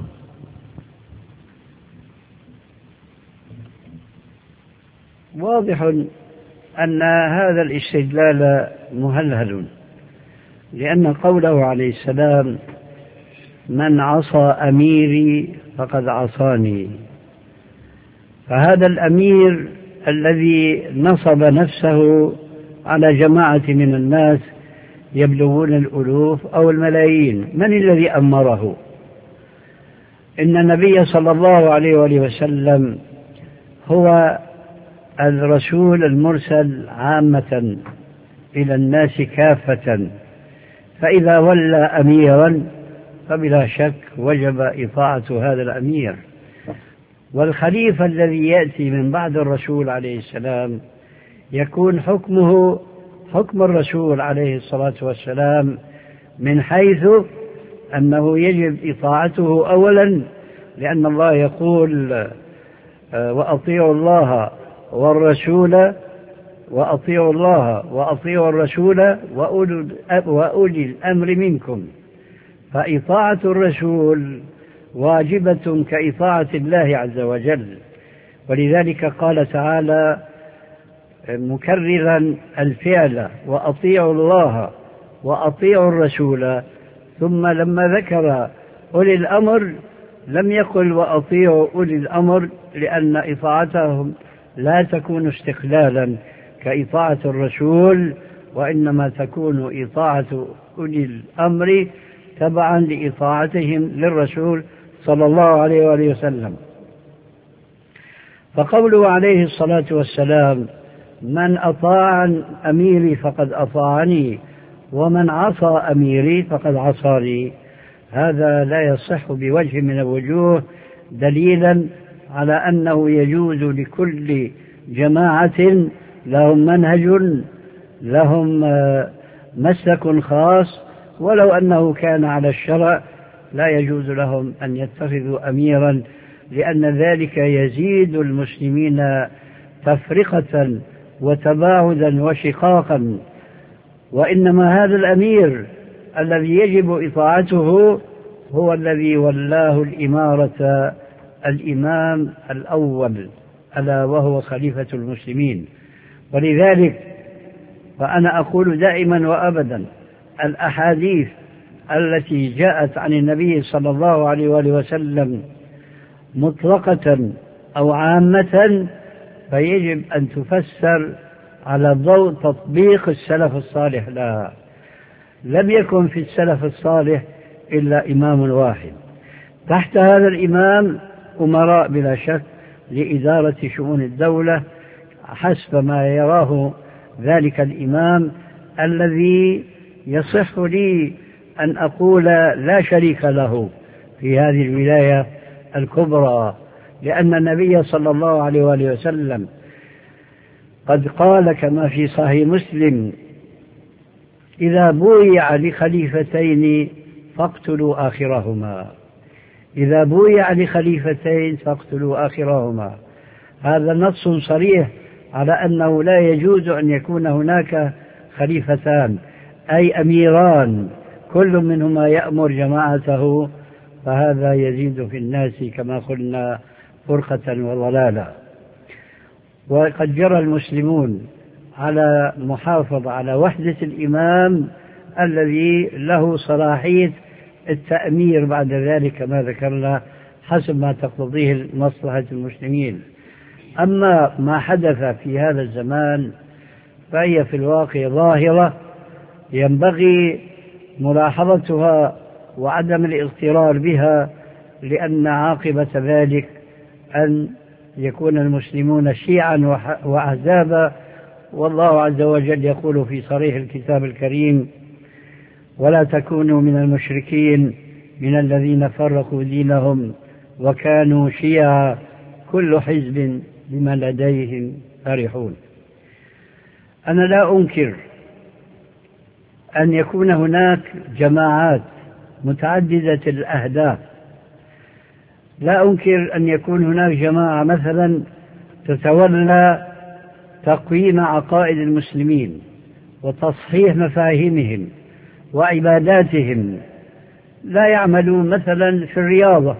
واضح أن هذا الاستدلال مهلهل، لأن قوله عليه السلام من عصى أميري فقد عصاني، فهذا الأمير الذي نصب نفسه على جماعة من الناس يبلغون الألوف أو الملايين، من الذي أمره؟ إن النبي صلى الله عليه وآله وسلم هو الرسول المرسل عامة إلى الناس كافة، فإذا ولى أميرا فبلا شك وجب إطاعة هذا الأمير. والخليفة الذي يأتي من بعد الرسول عليه السلام يكون حكمه حكم الرسول عليه الصلاة والسلام، من حيث أنه يجب إطاعته أولا، لأن الله يقول وأطيعوا الله والرسول وأطيعوا الله وأطيعوا الرسول وأولي الأمر منكم، فإطاعة الرسول واجبة كإطاعة الله عز وجل. ولذلك قال تعالى مكررا الفعل وأطيعوا الله وأطيعوا الرسول، ثم لما ذكر أولي الأمر لم يقل وأطيعوا أولي الأمر، لأن إطاعتهم لا تكون استقلالا كإطاعة الرسول، وإنما تكون إطاعة أولي الأمر تبعا لإطاعتهم للرسول صلى الله عليه وآله وسلم. فقوله عليه الصلاة والسلام من أطاع أميري فقد أطاعني ومن عصى أميري فقد عصاني، هذا لا يصح بوجه من الوجوه دليلا على أنه يجوز لكل جماعة لهم منهج لهم مسلك خاص، ولو أنه كان على الشرع لا يجوز لهم أن يتخذوا أميرا، لأن ذلك يزيد المسلمين تفرقة وتباعدا وشقاقا. وإنما هذا الأمير الذي يجب إطاعته هو الذي ولاه الإمارة الإمام الأول، ألا وهو خليفة المسلمين. ولذلك فأنا أقول دائما وأبدا الأحاديث التي جاءت عن النبي صلى الله عليه وآله وسلم مطلقة أو عامة فيجب أن تفسر على ضوء تطبيق السلف الصالح لها. لم يكن في السلف الصالح إلا إمام واحد، تحت هذا الإمام أمراء بلا شك لإدارة شؤون الدولة حسب ما يراه ذلك الإمام، الذي يصح لي أن أقول لا شريك له في هذه الولاية الكبرى، لأن النبي صلى الله عليه وآله وسلم قد قال كما في صحيح مسلم إذا بويع لخليفتين فاقتلوا آخرهما، إذا بويع لخليفتين فاقتلوا آخرهما. هذا نص صريح على أنه لا يجوز أن يكون هناك خليفتان أي أميران كل منهما يأمر جماعته، فهذا يزيد في الناس كما قلنا فرقة وضلالا. وقد جرى المسلمون على محافظة على وحدة الإمام الذي له صلاحية التأمير بعد ذلك كما ذكرنا حسب ما تقتضيه مصلحة المسلمين. أما ما حدث في هذا الزمان فهي في الواقع ظاهرة ينبغي ملاحظتها وعدم الاغترار بها، لأن عاقبة ذلك أن يكون المسلمون شيعا وأحزابا، والله عز وجل يقول في صريح الكتاب الكريم: ولا تكونوا من المشركين من الذين فرقوا دينهم وكانوا شيعا كل حزب بما لديهم فرحون. أنا لا أنكر أن يكون هناك جماعات متعددة الأهداف، لا أنكر أن يكون هناك جماعة مثلا تتولى تقويم عقائد المسلمين وتصحيح مفاهيمهم وعباداتهم، لا يعملون مثلا في الرياضة،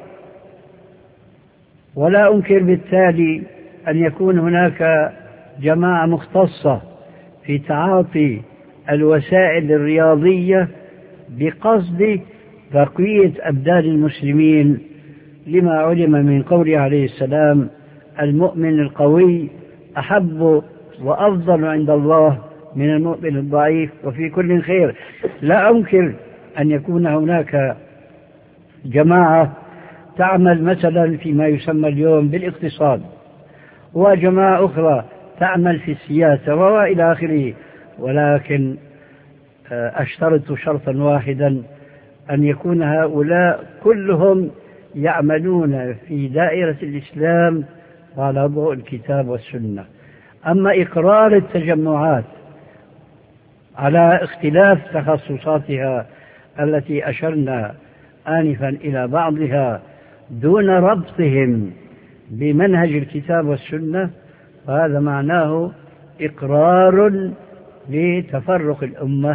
ولا أنكر بالتالي أن يكون هناك جماعة مختصة في تعاطي الوسائل الرياضية بقصد تقوية أبدان المسلمين، لما علم من قوله عليه السلام: المؤمن القوي أحب وأفضل عند الله من المؤمن الضعيف وفي كل خير. لا أنكر أن يكون هناك جماعة تعمل مثلا فيما يسمى اليوم بالاقتصاد، وجماعة أخرى تعمل في السياسة وإلى آخره، ولكن أشترط شرطا واحدا: أن يكون هؤلاء كلهم يعملون في دائرة الإسلام على ضوء الكتاب والسنة. أما إقرار التجمعات على اختلاف تخصصاتها التي أشرنا آنفا إلى بعضها دون ربطهم بمنهج الكتاب والسنة، فهذا معناه إقرار لتفرق الأمة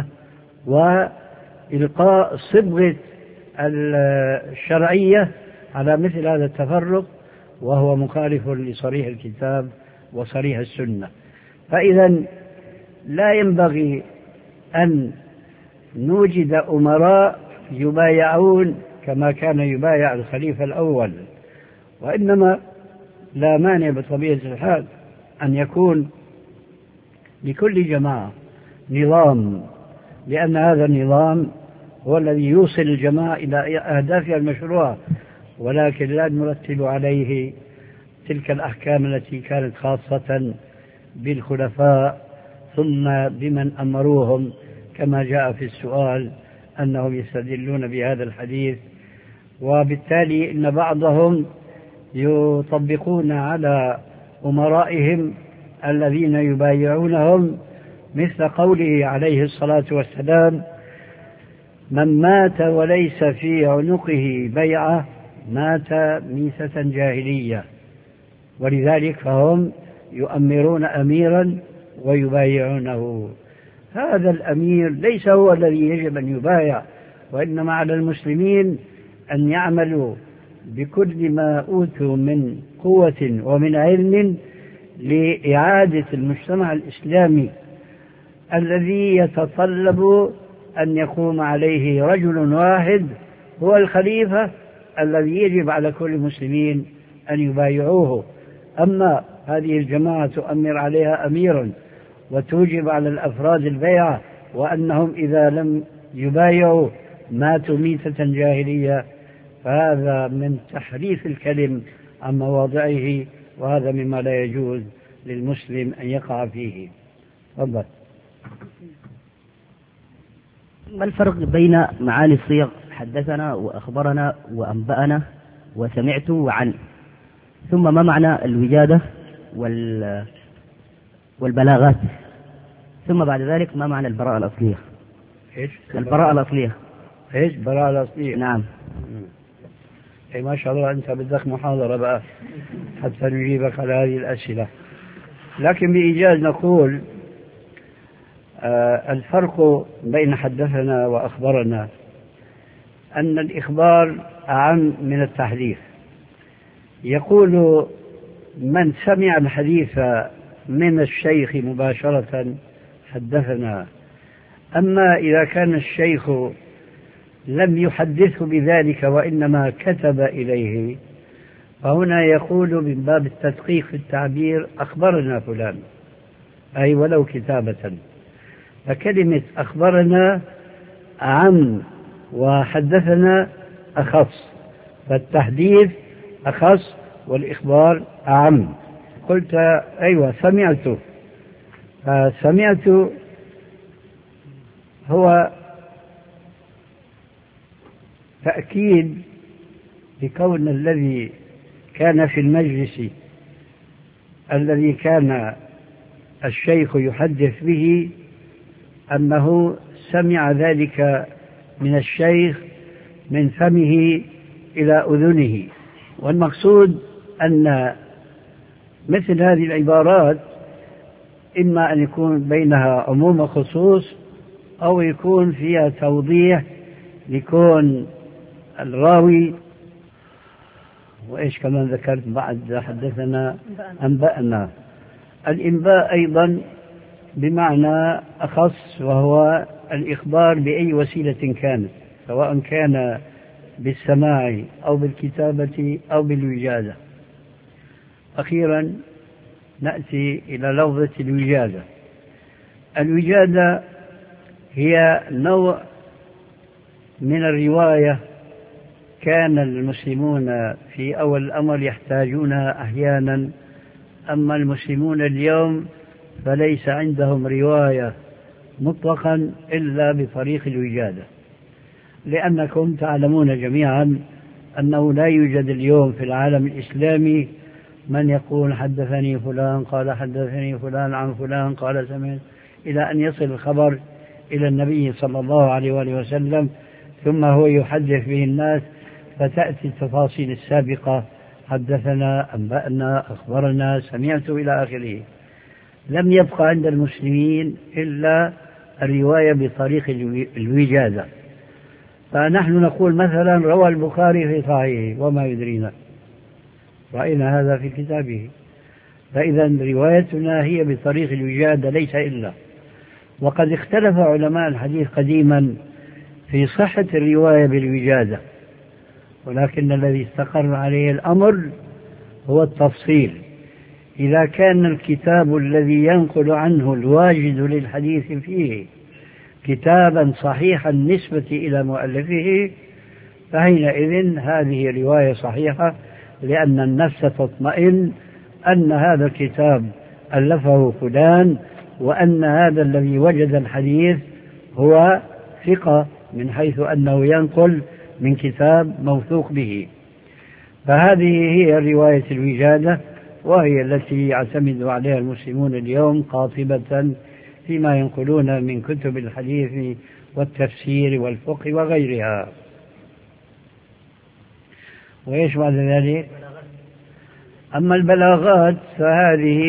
وإلقاء صبغة الشرعية على مثل هذا التفرق، وهو مخالف لصريح الكتاب وصريح السنة. فإذا لا ينبغي أن نوجد أمراء يبايعون كما كان يبايع الخليفة الأول، وإنما لا مانع بطبيعة الحال أن يكون لكل جماعة نظام، لأن هذا النظام هو الذي يوصل الجماعة إلى أهدافها المشروعة، ولكن لا نرتب عليه تلك الأحكام التي كانت خاصة بالخلفاء ثم بمن أمروهم، كما جاء في السؤال أنهم يستدلون بهذا الحديث. وبالتالي إن بعضهم يطبقون على أمرائهم الذين يبايعونهم مثل قوله عليه الصلاة والسلام: من مات وليس في عنقه بيعة مات ميتة جاهلية. ولذلك فهم يؤمرون أميرا ويبايعونه. هذا الأمير ليس هو الذي يجب أن يبايع، وإنما على المسلمين أن يعملوا بكل ما أوتوا من قوة ومن علم لإعادة المجتمع الإسلامي الذي يتطلب أن يقوم عليه رجل واحد هو الخليفة الذي يجب على كل المسلمين أن يبايعوه. أما هذه الجماعة تؤمر عليها أميرا وتوجب على الأفراد البيعة، وأنهم إذا لم يبايعوا ماتوا ميتة جاهلية، فهذا من تحريف الكلم عن مواضعه، وهذا مما لا يجوز للمسلم أن يقع فيه. تفضل. ما الفرق بين معاني الصيغ حدثنا وأخبرنا وأنبأنا وسمعت وعن، ثم ما معنى الوجادة وال والبلاغات، ثم بعد ذلك ما معنى البراءة الأصلية؟ إيش؟ البراءة الأصلية. إيش براءة الأصلية؟ نعم. أي ما شاء الله أنت بدك محاضرة بقى حتى نجيبك على هذه الأسئلة. لكن بإيجاز نقول آه الفرق بين حدثنا وأخبرنا أن الإخبار أعم من التحديث. يقول من سمع الحديث من الشيخ مباشرة حدثنا، أما إذا كان الشيخ لم يحدثه بذلك وإنما كتب إليه فهنا يقول من باب التدقيق في التعبير أخبرنا فلان، أي ولو كتابة. فكلمة أخبرنا أعم وحدثنا أخص، فالتحديث أخص والإخبار أعم. قلت أيوة سمعت، فسمعت هو تأكيد لكون الذي كان في المجلس الذي كان الشيخ يحدث به أنه سمع ذلك من الشيخ من فمه إلى أذنه. والمقصود أن مثل هذه العبارات إما أن يكون بينها عموم وخصوص أو يكون فيها توضيح لكون الراوي. وإيش كمان ذكرت بعد حدثنا أنبأنا. الإنباء أيضا بمعنى أخص، وهو الإخبار بأي وسيلة كانت، سواء كان بالسماع أو بالكتابة أو بالوجادة. أخيرا نأتي إلى لفظة الوجادة. الوجادة هي نوع من الرواية كان المسلمون في أول الأمر يحتاجونها أحيانا، أما المسلمون اليوم فليس عندهم رواية مطلقا إلا بطريق الوجادة، لأنكم تعلمون جميعا أنه لا يوجد اليوم في العالم الإسلامي من يقول حدثني فلان قال حدثني فلان عن فلان قال سمعت، إلى أن يصل الخبر إلى النبي صلى الله عليه وآله وسلم ثم هو يحدث به الناس، فتأتي التفاصيل السابقة حدثنا أنبأنا أخبرنا سمعت إلى آخره. لم يبقى عند المسلمين إلا الرواية بطريق الوجادة. فنحن نقول مثلا روى البخاري في صحيحه وما يدرينا، رأينا هذا في كتابه. فإذا روايتنا هي بطريق الوجادة ليس إلا. وقد اختلف علماء الحديث قديما في صحة الرواية بالوجادة، ولكن الذي استقر عليه الأمر هو التفصيل. إذا كان الكتاب الذي ينقل عنه الواجد للحديث فيه كتابا صحيحا النسبة إلى مؤلفه فحينئذ هذه رواية صحيحة، لأن النفس تطمئن أن هذا الكتاب ألفه فلان، وأن هذا الذي وجد الحديث هو ثقة من حيث أنه ينقل من كتاب موثوق به. فهذه هي رواية الوجادة، وهي التي يعتمد عليها المسلمون اليوم قاطبة فيما ينقلون من كتب الحديث والتفسير والفقه وغيرها. وإيش بعد ذلك؟ أما البلاغات فهذه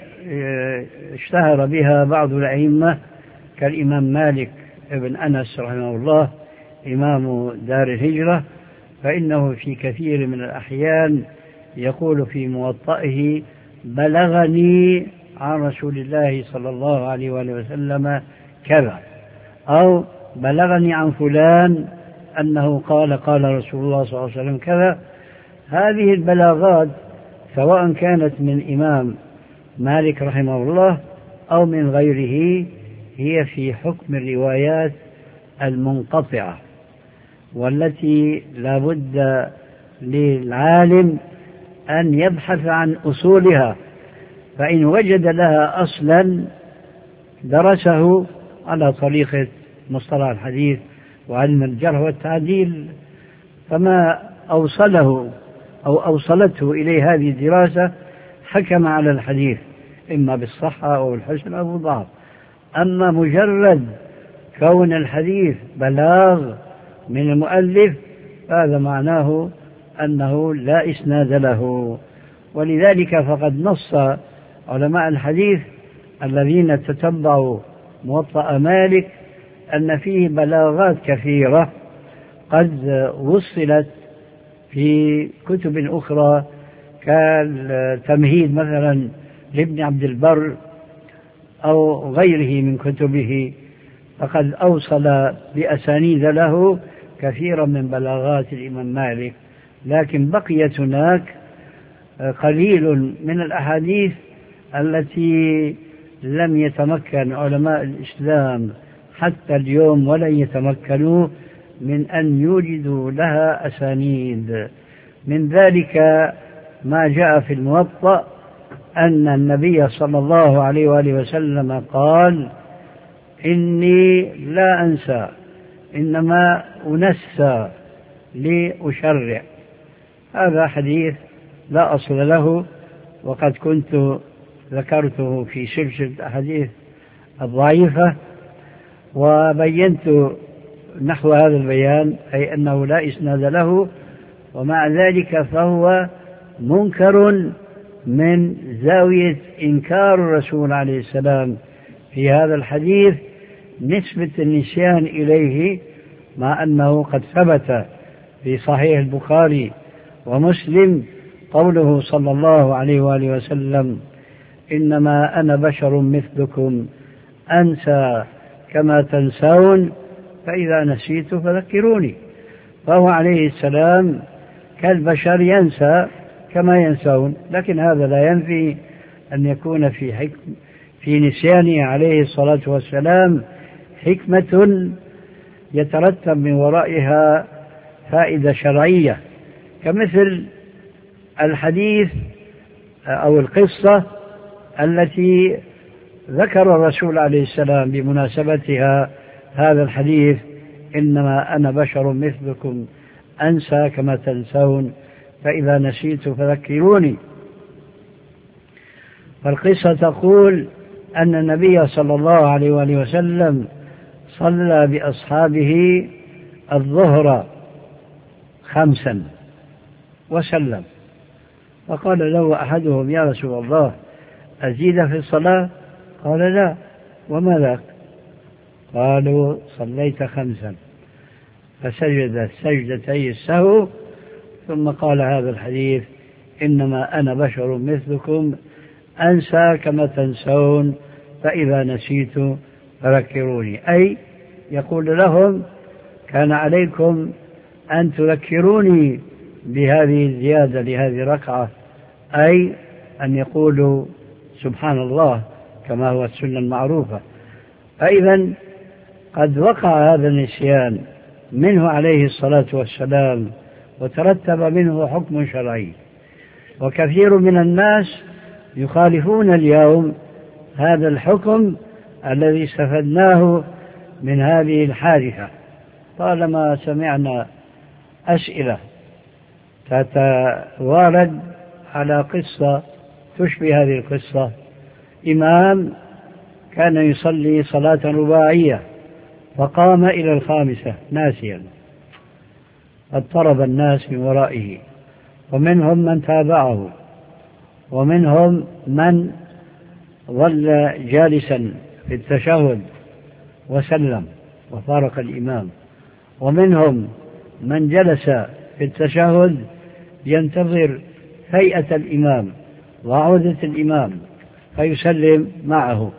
اشتهر بها بعض الأئمة كالإمام مالك ابن أنس رحمه الله إمام دار الهجرة، فإنه في كثير من الأحيان يقول في موطئه بلغني عن رسول الله صلى الله عليه وآله وسلم كذا، أو بلغني عن فلان أنه قال قال رسول الله صلى الله عليه وسلم كذا. هذه البلاغات سواء كانت من إمام مالك رحمه الله أو من غيره هي في حكم الروايات المنقطعة، والتي لا بد للعالم أن يبحث عن أصولها، فإن وجد لها أصلا درسه على طريقة مصطلح الحديث وعلم الجرح والتعديل، فما أوصله أو أوصلته إليه هذه الدراسة حكم على الحديث إما بالصحة أو الحسن أو الضعف. أما مجرد كون الحديث بلاغ من المؤلف هذا معناه أنه لا إسناد له. ولذلك فقد نص علماء الحديث الذين تتبعوا موطأ مالك أن فيه بلاغات كثيرة قد وصلت في كتب أخرى كالتمهيد مثلا لابن عبد البر أو غيره من كتبه، فقد أوصل بأسانيد له كثيرا من بلاغات الإمام مالك، لكن بقيت هناك قليل من الأحاديث التي لم يتمكن علماء الإسلام حتى اليوم ولن يتمكنوا من أن يوجدوا لها أسانيد. من ذلك ما جاء في الموطأ أن النبي صلى الله عليه وآله وسلم قال: إني لا أنسى إنما أنسى لأشرع. هذا حديث لا أصل له، وقد كنت ذكرته في سلسلة الأحاديث الضعيفة وبينت نحو هذا البيان، أي أنه لا إسناد له، ومع ذلك فهو منكر من زاوية إنكار الرسول عليه السلام في هذا الحديث نسبة النسيان إليه، مع أنه قد ثبت في صحيح البخاري ومسلم قوله صلى الله عليه وآله وسلم: إنما أنا بشر مثلكم أنسى كما تنسون فإذا نسيت فذكروني. فهو عليه السلام كالبشر ينسى كما ينسون، لكن هذا لا ينفي أن يكون في حكم في نسيانه عليه الصلاة والسلام حكمة يترتب من ورائها فائدة شرعية، كمثل الحديث أو القصة التي ذكر الرسول عليه السلام بمناسبتها هذا الحديث: إنما أنا بشر مثلكم أنسى كما تنسون فإذا نسيت فذكروني. فالقصة تقول أن النبي صلى الله عليه وآله وسلم صلى بأصحابه الظهر خمسا وسلم، فقال له أحدهم: يا رسول الله أزيد في الصلاة؟ قال: لا. وما ذاك؟ قالوا: صليت خمسا. فسجد سجدتي السهو ثم قال هذا الحديث: إنما أنا بشر مثلكم أنسى كما تنسون فإذا نسيت فذكروني. أي يقول لهم: كان عليكم أن تذكروني بهذه الزيادة لهذه الركعة، أي أن يقولوا سبحان الله كما هو السنة المعروفة. فإذا قد وقع هذا النسيان منه عليه الصلاة والسلام وترتب منه حكم شرعي، وكثير من الناس يخالفون اليوم هذا الحكم الذي استفدناه من هذه الحادثة. طالما سمعنا أسئلة تتوارد على قصة تشبه هذه القصة: إمام كان يصلي صلاة رباعية فقام إلى الخامسة ناسيا، اضطرب الناس من ورائه، ومنهم من تابعه، ومنهم من ظل جالسا في التشهد وسلم وفارق الإمام، ومنهم من جلس في التشهد ينتظر هيئة الإمام وعودة الإمام فيسلم معه.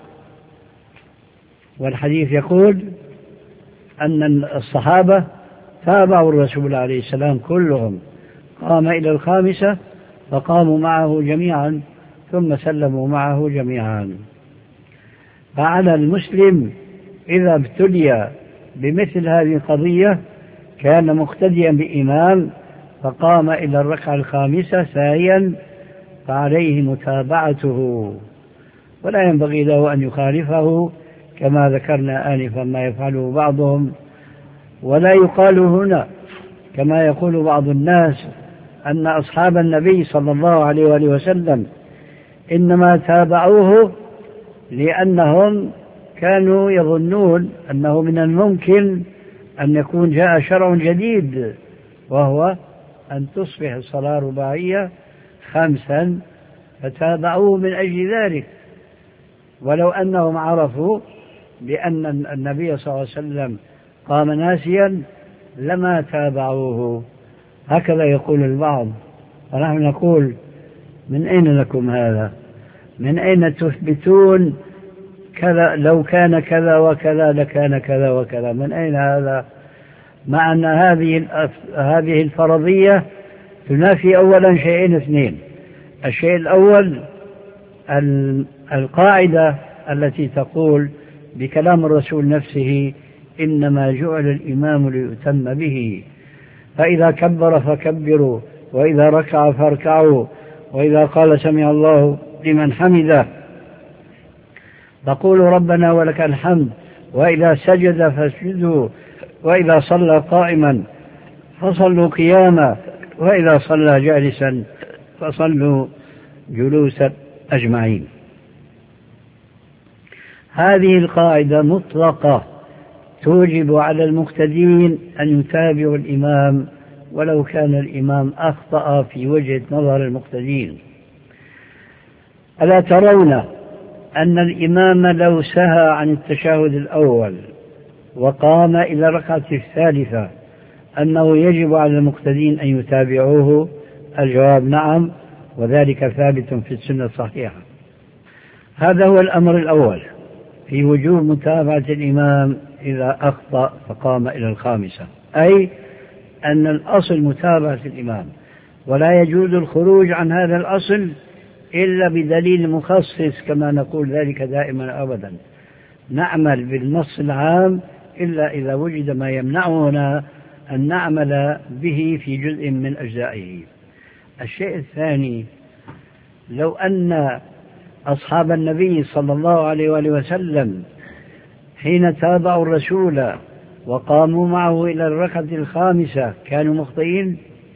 والحديث يقول أن الصحابة تابعوا الرسول عليه السلام كلهم، قام إلى الخامسة فقاموا معه جميعا ثم سلموا معه جميعا. فعلى المسلم إذا ابتلي بمثل هذه القضية كان مقتديا بإمام فقام إلى الركعة الخامسة ساهيا فعليه متابعته، ولا ينبغي له أن يخالفه كما ذكرنا آنفا ما يفعله بعضهم. ولا يقال هنا كما يقول بعض الناس أن أصحاب النبي صلى الله عليه وآله وسلم إنما تابعوه لأنهم كانوا يظنون أنه من الممكن أن يكون جاء شرع جديد وهو أن تصبح الصلاة رباعية خمسا فتابعوه من أجل ذلك، ولو أنهم عرفوا بأن النبي صلى الله عليه وسلم قام ناسيا لما تابعوه. هكذا يقول البعض، ونحن نقول من أين لكم هذا؟ من أين تثبتون كذا لو كان كذا وكذا لكان كذا وكذا؟ من أين هذا؟ مع أن هذه هذه الفرضية تنافي أولا شيئين اثنين. الشيء الأول القاعدة التي تقول بكلام الرسول نفسه إنما جعل الإمام ليؤتم به، فإذا كبر فكبروا، وإذا ركع فاركعوا، وإذا قال سمع الله لمن حمده فقولوا ربنا ولك الحمد، وإذا سجد فاسجدوا، وإذا صلى قائما فصلوا قياما، وإذا صلى جالسا فصلوا جلوسا أجمعين. هذه القاعدة مطلقة توجب على المقتدين أن يتابعوا الإمام ولو كان الإمام أخطأ في وجهة نظر المقتدين. ألا ترون أن الإمام لو سهى عن التشهد الأول وقام إلى الركعة الثالثة أنه يجب على المقتدين أن يتابعوه؟ الجواب نعم، وذلك ثابت في السنة الصحيحة. هذا هو الأمر الأول في وجوب متابعة الإمام إذا أخطأ فقام إلى الخامسة، أي أن الأصل متابعة الإمام، ولا يجوز الخروج عن هذا الأصل إلا بدليل مخصص كما نقول ذلك دائما أبدا. نعمل بالنص العام إلا إذا وجد ما يمنعنا أن نعمل به في جزء من أجزائه. الشيء الثاني، لو أن أصحاب النبي صلى الله عليه وآله وسلم حين تابعوا الرسول وقاموا معه إلى الركعة الخامسة كانوا مخطئين،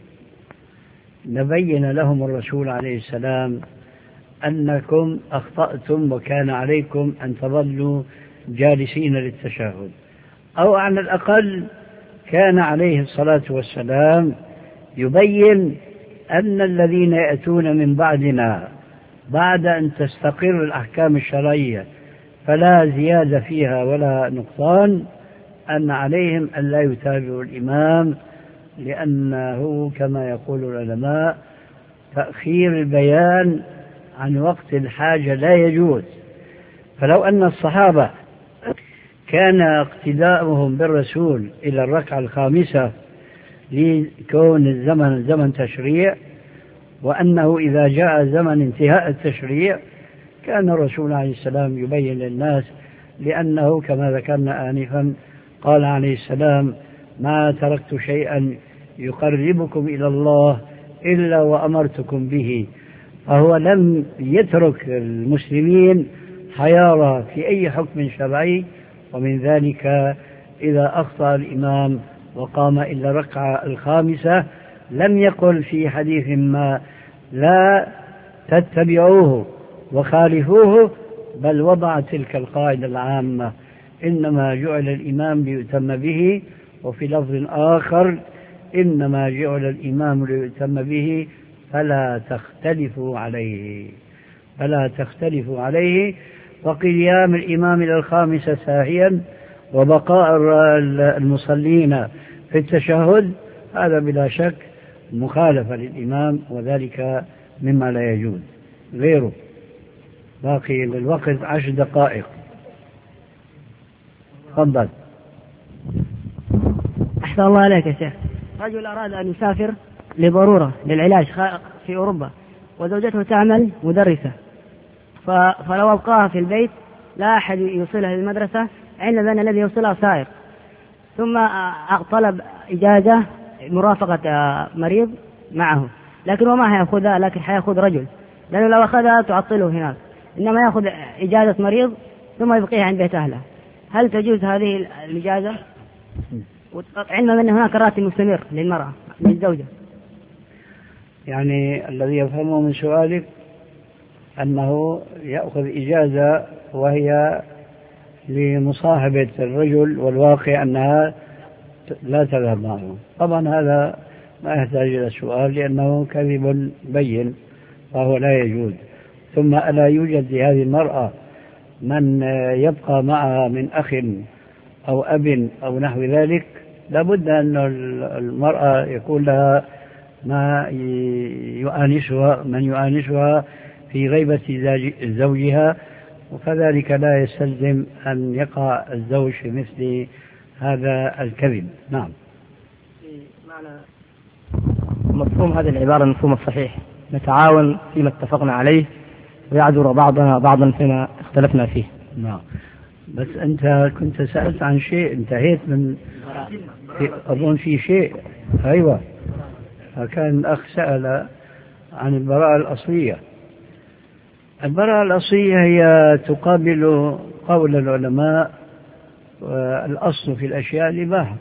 نبين لهم الرسول عليه السلام أنكم أخطأتم وكان عليكم أن تظلوا جالسين للتشهد، أو على الأقل كان عليه الصلاة والسلام يبين أن الذين يأتون من بعدنا بعد أن تستقر الأحكام الشرعية فلا زيادة فيها ولا نقصان أن عليهم أن لا يتابعوا الإمام، لأنه كما يقول العلماء تأخير البيان عن وقت الحاجة لا يجوز. فلو أن الصحابة كان اقتداؤهم بالرسول إلى الركعة الخامسة لكون الزمن زمن تشريع، وأنه إذا جاء زمن انتهاء التشريع كان الرسول عليه السلام يبين للناس، لأنه كما ذكرنا آنفا قال عليه السلام ما تركت شيئا يقربكم إلى الله إلا وأمرتكم به. فهو لم يترك المسلمين حيارى في أي حكم شرعي. ومن ذلك إذا أخطأ الإمام وقام إلى الركعة الخامسة لم يقل في حديث ما لا تتبعوه وخالفوه، بل وضع تلك القاعدة العامة إنما جعل الإمام ليؤتم به، وفي لفظ آخر إنما جعل الإمام ليؤتم به فلا تختلفوا عليه فلا تختلفوا عليه وقيام الإمام إلى الخامسة ساهيا وبقاء المصلين في التشهد هذا بلا شك مخالفة للإمام، وذلك مما لا يجوز. غيره باقي للوقت عشر دقائق. تفضل. أحسن الله عليك يا شيخ. رجل أراد أن يسافر لضرورة للعلاج في أوروبا، وزوجته تعمل مدرسة، فلو أبقاها في البيت لا أحد يوصلها للمدرسة، علما بأن الذي يوصلها سائق، ثم طلب إجازة مرافقة مريض معه، لكن وما هيأخذها، لكن هيأخذ رجل، لأنه لو أخذها تعطله هناك، إنما يأخذ إجازة مريض ثم يبقيها عند بيت أهله. هل تجوز هذه الإجازة؟ علما بأن هناك راتب مستمر للمرأة للزوجة. يعني الذي يفهمه من سؤالك أنه يأخذ إجازة وهي لمصاحبة الرجل، والواقع أنها لا تذهب معه. طبعا هذا ما يحتاج إلى سؤال لأنه كذب بين فهو لا يجوز. ثم ألا يوجد لهذه المرأة من يبقى معها من أخ أو أب أو نحو ذلك؟ لابد أن المرأة يكون لها ما يؤانسها من يؤانسها في غيبة زوجها، وكذلك لا يستلزم أن يقع الزوج في مثل هذا الكذب. نعم. معنى مفهوم هذه العبارة المفهوم الصحيح، نتعاون فيما اتفقنا عليه ويعذر بعضنا بعضا فيما اختلفنا فيه. نعم. بس أنت كنت سألت عن شيء انتهيت من في أظن في شيء. أيوة، فكان الأخ سأل عن البراءة الأصلية. البراءة الأصلية هي تقابل قول العلماء الأصل في الأشياء الإباحة.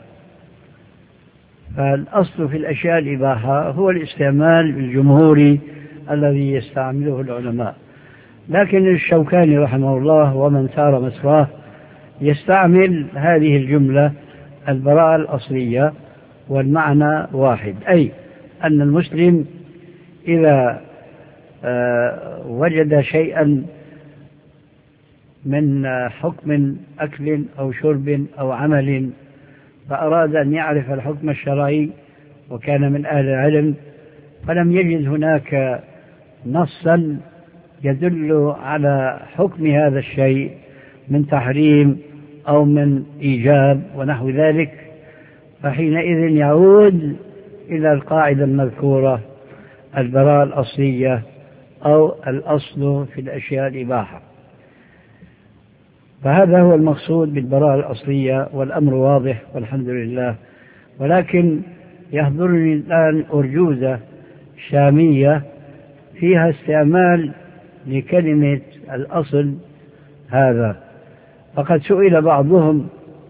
فالأصل في الأشياء الإباحة هو الاستعمال الجمهوري الذي يستعمله العلماء، لكن الشوكاني رحمه الله ومن سار مسراه يستعمل هذه الجملة البراءة الأصلية، والمعنى واحد، أي أن المسلم إذا وجد شيئا من حكم أكل أو شرب أو عمل فأراد أن يعرف الحكم الشرعي وكان من أهل العلم فلم يجد هناك نصا يدل على حكم هذا الشيء من تحريم أو من إيجاب ونحو ذلك، فحينئذ يعود إلى القاعدة المذكورة البراءة الأصلية أو الأصل في الأشياء الإباحة. فهذا هو المقصود بالبراءة الأصلية، والأمر واضح والحمد لله. ولكن يحضرني الآن أرجوزة شامية فيها استعمال لكلمة الأصل هذا، فقد سئل بعضهم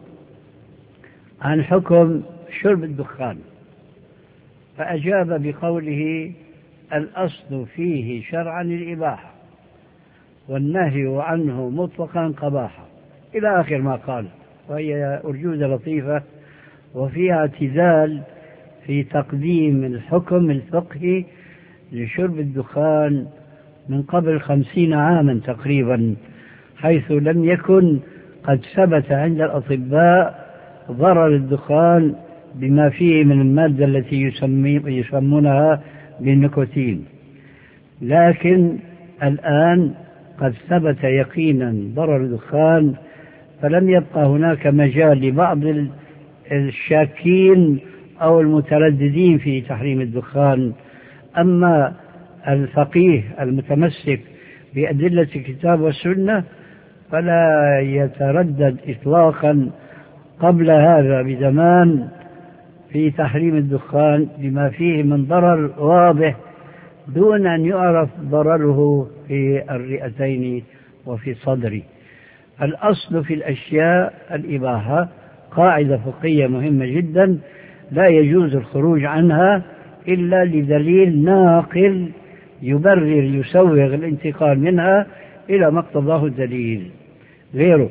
عن حكم شرب الدخان فأجاب بقوله الأصل فيه شرعا الإباحة والنهي عنه مطلقا قباحة إلى آخر ما قال، وهي أرجوزة لطيفة وفيها اعتزال في تقديم الحكم الفقهي لشرب الدخان من قبل خمسين عاما تقريبا، حيث لم يكن قد ثبت عند الأطباء ضرر الدخان بما فيه من المادة التي يسمونها بالنيكوتين. لكن الآن قد ثبت يقينا ضرر الدخان، فلم يبقى هناك مجال لبعض الشاكين أو المترددين في تحريم الدخان. أما الفقيه المتمسك بأدلة الكتاب والسنة فلا يتردد إطلاقا قبل هذا بزمان في تحريم الدخان بما فيه من ضرر واضح دون أن يعرف ضرره في الرئتين وفي الصدر. الأصل في الأشياء الإباحة قاعدة فقهية مهمة جدا لا يجوز الخروج عنها إلا لدليل ناقل يبرر يسوغ الانتقال منها إلى ما اقتضاه الدليل غيره.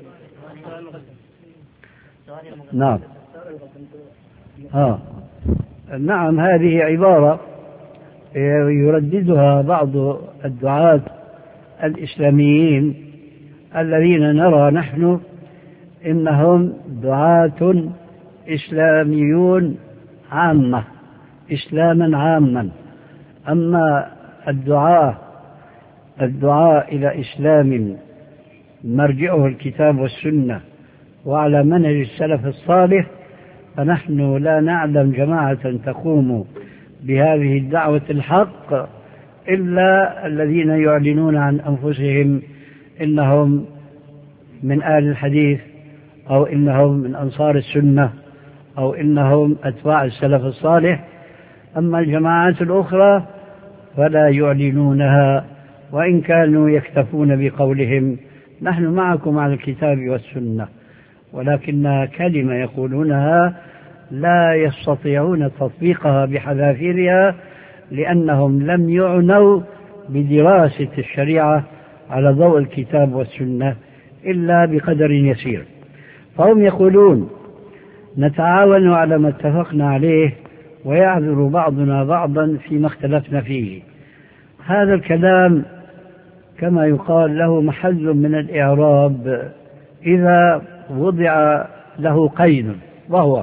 نعم. آه. نعم، هذه عبارة يرددها بعض الدعاة الإسلاميين الذين نرى نحن إنهم دعاة إسلاميون عامة، إسلاما عاما. أما الدعاء الدعاء إلى إسلام مرجعه الكتاب والسنة وعلى منهج السلف الصالح فنحن لا نعلم جماعة تقوم بهذه الدعوة الحق إلا الذين يعلنون عن أنفسهم إنهم من آل الحديث أو إنهم من أنصار السنة أو إنهم أتباع السلف الصالح. أما الجماعات الأخرى فلا يعلنونها وإن كانوا يكتفون بقولهم نحن معكم على الكتاب والسنة، ولكنها كلمة يقولونها لا يستطيعون تطبيقها بحذافيرها لأنهم لم يعنوا بدراسة الشريعة على ضوء الكتاب والسنة إلا بقدر يسير. فهم يقولون نتعاون على ما اتفقنا عليه ويعذر بعضنا بعضا فيما اختلفنا فيه. هذا الكلام كما يقال له محل من الإعراب إذا وضع له قيد، وهو: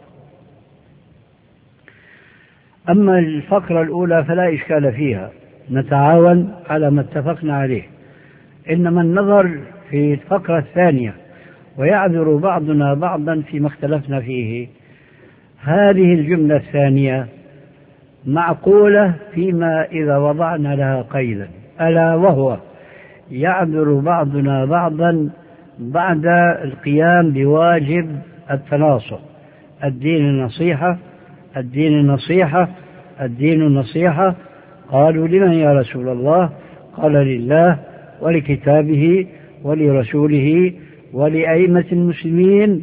أما الفقرة الأولى فلا إشكال فيها، نتعاون على ما اتفقنا عليه. إنما النظر في الفقرة الثانية: ويعذر بعضنا بعضا فيما اختلفنا فيه، هذه الجملة الثانية معقولة فيما إذا وضعنا لها قيدا، ألا وهو يعذر بعضنا بعضا بعد القيام بواجب التناصح. الدين النصيحة، الدين النصيحة، الدين النصيحة. قالوا: لمن يا رسول الله؟ قال: لله ولكتابه ولرسوله ولأئمة المسلمين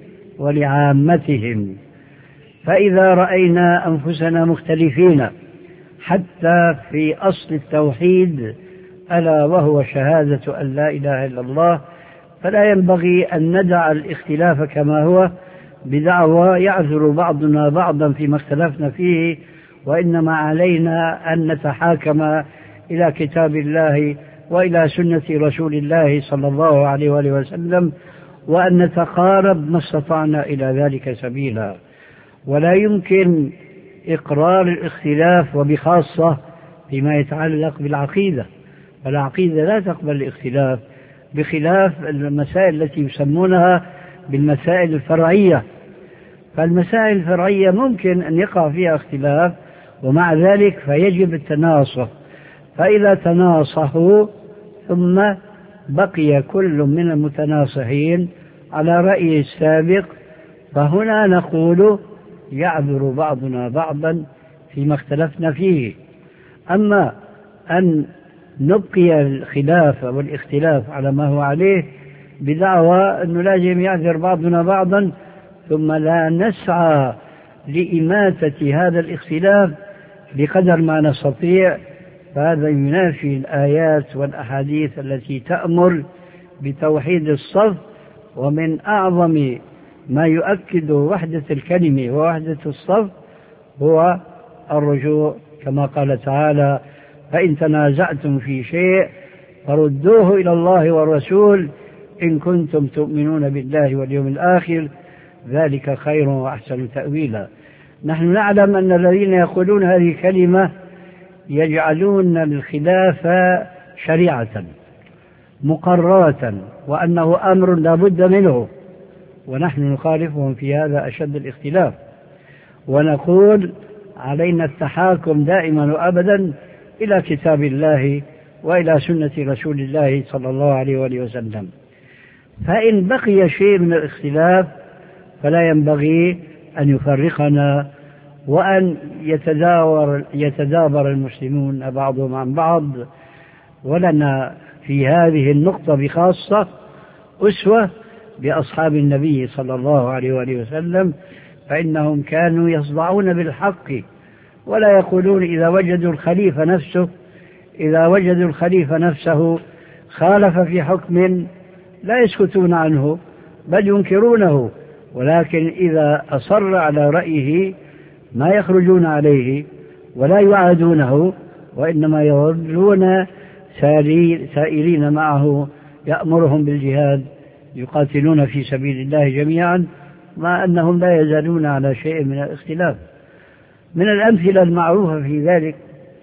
ولعامتهم. فإذا رأينا أنفسنا مختلفين حتى في أصل التوحيد ألا وهو شهادة أن لا إله إلا الله، فلا ينبغي أن ندع الاختلاف كما هو بدعوى يعذر بعضنا بعضا فيما اختلفنا فيه، وإنما علينا أن نتحاكم إلى كتاب الله وإلى سنة رسول الله صلى الله عليه وآله وسلم، وأن نتقارب ما استطعنا إلى ذلك سبيلا. ولا يمكن إقرار الاختلاف، وبخاصة فيما يتعلق بالعقيدة، فالعقيدة لا تقبل الاختلاف، بخلاف المسائل التي يسمونها بالمسائل الفرعية. فالمسائل الفرعية ممكن أن يقع فيها اختلاف، ومع ذلك فيجب التناصح. فإذا تناصحوا ثم بقي كل من المتناصحين على رأيه السابق، فهنا نقول يعذر بعضنا بعضا فيما اختلفنا فيه. أما أن نبقي الخلاف والاختلاف على ما هو عليه بدعوى أنه لازم يعذر بعضنا بعضا ثم لا نسعى لإماتة هذا الاختلاف بقدر ما نستطيع، فهذا ينافي الآيات والأحاديث التي تأمر بتوحيد الصف. ومن أعظم ما يؤكد وحدة الكلمة ووحدة الصف هو الرجوع، كما قال تعالى: فإن تنازعتم في شيء فردوه إلى الله والرسول إن كنتم تؤمنون بالله واليوم الآخر، ذلك خير وأحسن تأويلا. نحن نعلم أن الذين يقولون هذه الكلمة يجعلون الخلاف شريعة مقررة، وأنه أمر لا بد منه، ونحن نخالفهم في هذا أشد الاختلاف، ونقول علينا التحاكم دائما وأبدا إلى كتاب الله وإلى سنة رسول الله صلى الله عليه وآله وسلم. فإن بقي شيء من الاختلاف فلا ينبغي أن يفرقنا، وأن يتداور يتدابر المسلمون بعضهم عن بعض. ولنا في هذه النقطة بخاصة أسوة بأصحاب النبي صلى الله عليه وآله وسلم، فإنهم كانوا يصدعون بالحق ولا يقولون إذا وجدوا الخليفة نفسه إذا وجدوا الخليفة نفسه خالف في حكم لا يسكتون عنه بل ينكرونه، ولكن إذا أصر على رأيه ما يخرجون عليه ولا يعادونه، وإنما يظلون سائرين معه يأمرهم بالجهاد يقاتلون في سبيل الله جميعا، مع أنهم لا يزالون على شيء من الاختلاف. من الأمثلة المعروفة في ذلك،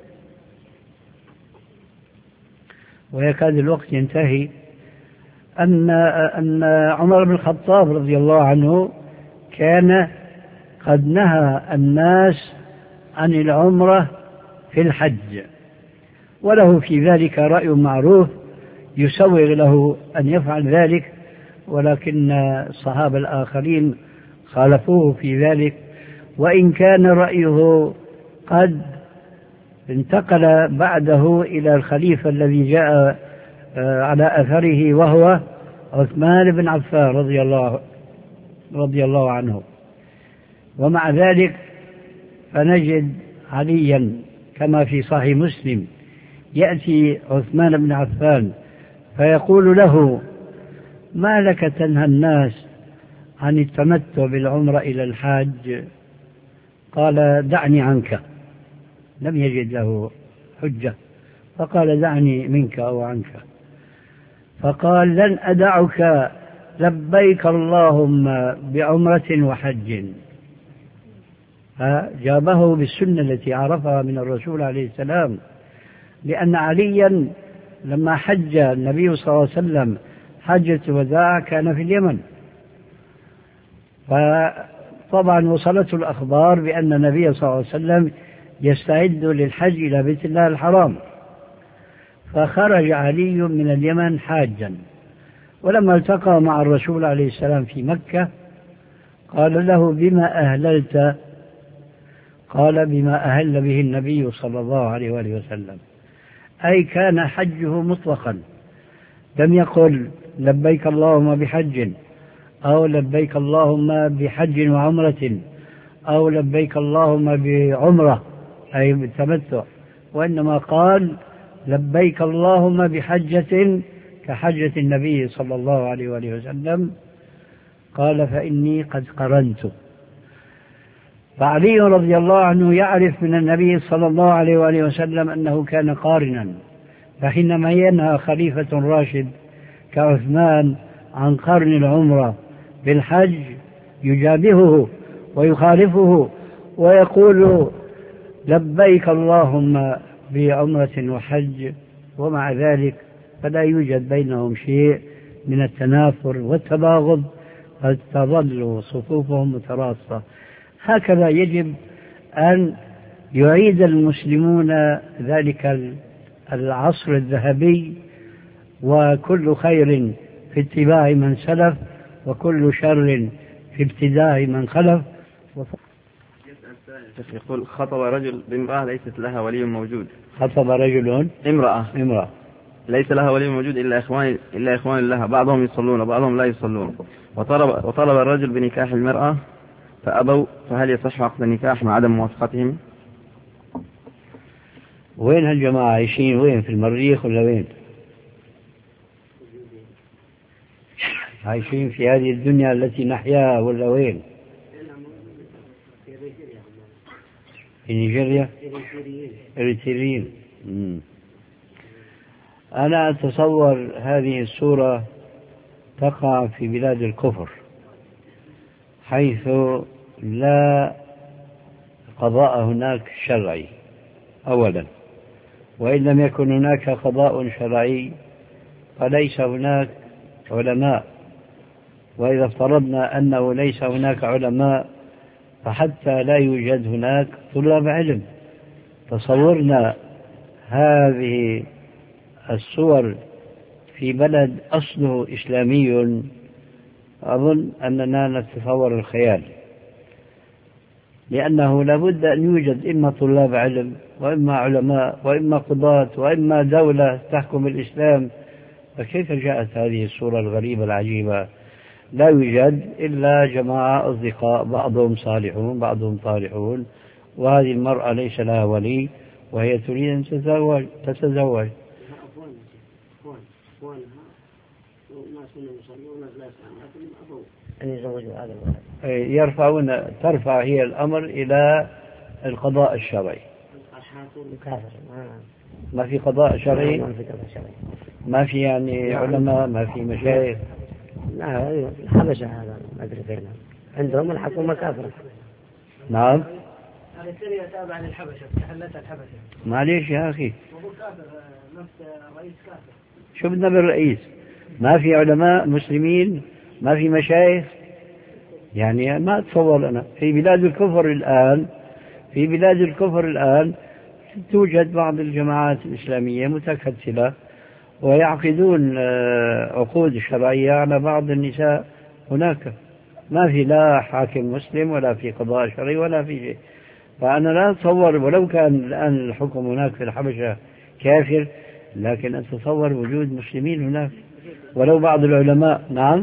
ويكاد الوقت ينتهي، أن أن عمر بن الخطاب رضي الله عنه كان قد نهى الناس عن العمرة في الحج، وله في ذلك رأي معروف يسوغ له أن يفعل ذلك، ولكن الصحابة الآخرين خالفوه في ذلك، وإن كان رأيه قد انتقل بعده إلى الخليفة الذي جاء على أثره وهو عثمان بن عفان رضي الله رضي الله عنه. ومع ذلك فنجد عليا كما في صحيح مسلم يأتي عثمان بن عفان فيقول له: ما لك تنهى الناس عن التمتع بالعمرة إلى الحاج؟ قال دعني عنك، لم يجد له حجة، فقال دعني منك أو عنك، فقال لن أدعك لبيك اللهم بعمرة وحج. فجابه بالسنة التي عرفها من الرسول عليه السلام، لأن عليا لما حج النبي صلى الله عليه وسلم حجة الوداع كان في اليمن، فطبعا وصلته الأخبار بأن النبي صلى الله عليه وسلم يستعد للحج إلى بيت الله الحرام، فخرج علي من اليمن حاجا، ولما التقى مع الرسول عليه السلام في مكة قال له بما أهللت؟ قال بما أهل به النبي صلى الله عليه وآله وسلم، أي كان حجه مطلقا، لم يقل لبيك اللهم بحج أو لبيك اللهم بحج وعمرة أو لبيك اللهم بعمرة أي بالتمتع، وإنما قال لبيك اللهم بحجة كحجة النبي صلى الله عليه وآله وسلم. قال فإني قد قرنت. فعلي رضي الله عنه يعرف من النبي صلى الله عليه وآله وسلم أنه كان قارنا، فحينما ينهى خليفة راشد كعثمان عن قرن العمرة بالحج يجابهه ويخالفه ويقول لبيك اللهم بعمرة وحج، ومع ذلك فلا يوجد بينهم شيء من التنافر والتباغض، قد تظل صفوفهم متراصة. هكذا يجب أن يعيد المسلمون ذلك العصر الذهبي، وكل خير في اتباع من سلف وكل شر في ابتداع من خلف. يقول خطب رجل بامرأة ليست لها ولي موجود. خطب رجل امرأة امرأة ليس لها ولي موجود إلا إخوان إلا إخوان لها، بعضهم يصلون وبعضهم لا يصلون، وطلب وطلب الرجل بنكاح المرأة فأبوا، فهل يصح عقد النكاح مع عدم موافقتهم؟ وين هالجماعة عايشين؟ وين في المريخ ولا وين؟ عايشين في هذه الدنيا التي نحياها ولا وين؟ في نيجيريا؟ إريتريين. أنا أتصور هذه الصورة تقع في بلاد الكفر، حيث لا قضاء هناك شرعي أولا، وإن لم يكن هناك قضاء شرعي فليس هناك علماء، وإذا افترضنا أنه ليس هناك علماء فحتى لا يوجد هناك طلاب علم. تصورنا هذه الصور في بلد أصله إسلامي، أظن أننا نتصور الخيال، لأنه لابد أن يوجد إما طلاب علم وإما علماء وإما قضاة وإما دولة تحكم الإسلام. فكيف جاءت هذه الصورة الغريبة العجيبة؟ لا يوجد إلا جماعة أصدقاء، بعضهم صالحون بعضهم طالحون، وهذه المرأة ليس لها ولي وهي تريد أن تتزوج تتزوج يرفعون ترفع هي الأمر إلى القضاء الشرعي. ما في قضاء شرعي، ما في يعني علماء، ما في مشايخ. لا الحبشة هذا ما أدري بينهم، عندهم الحكومة كافرة. نعم. هذه سوريا تابعة للحبشة، تحلتها الحبشة. معليش يا أخي. وهو كافر، نفس رئيس كافر. شو بدنا بالرئيس؟ ما في علماء مسلمين، ما في مشايخ، يعني ما أتصور أنا في بلاد الكفر الآن في بلاد الكفر الآن توجد بعض الجماعات الإسلامية متكتلة ويعقدون عقود شرعية على بعض النساء هناك، ما في لا حاكم مسلم ولا في قضاء شرعي ولا في شيء. فأنا لا أتصور، ولو كان الآن الحكم هناك في الحبشة كافر، لكن أتصور وجود مسلمين هناك ولو بعض العلماء. نعم.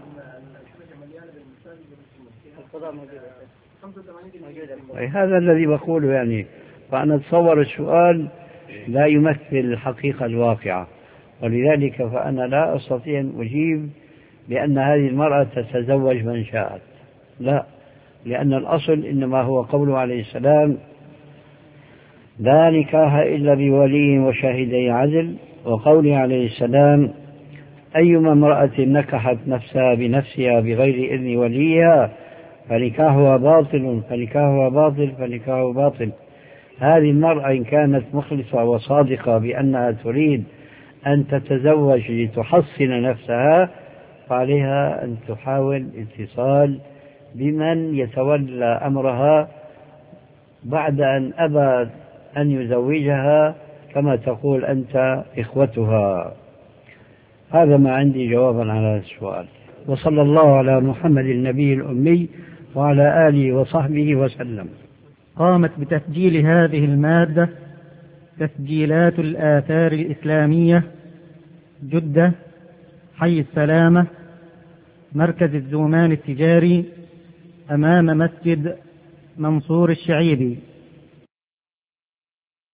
هذا الذي بقوله يعني. فأنا أتصور السؤال لا يمثل الحقيقة الواقعة، ولذلك فأنا لا أستطيع أن أجيب بأن هذه المرأة تتزوج من شاءت، لا، لأن الأصل إنما هو قوله عليه السلام لا نكاح إلا بولي وشاهدي عدل، وقوله عليه السلام أيما امرأة نكحت نفسها بنفسها بغير إذن وليها فنكاحها باطل فنكاحها باطل فنكاحها باطل. هذه المرأة إن كانت مخلصة وصادقة بأنها تريد أن تتزوج لتحصن نفسها فعليها أن تحاول اتصال بمن يتولى أمرها بعد أن أبى أن يزوجها كما تقول أنت إخوتها. هذا ما عندي جوابا على هذا السؤال. وصلى الله على محمد النبي الأمي وعلى آله وصحبه وسلم. قامت بتسجيل هذه المادة تسجيلات الآثار الإسلامية، جدة، حي السلامة، مركز الزومان التجاري، أمام مسجد منصور الشعيبي.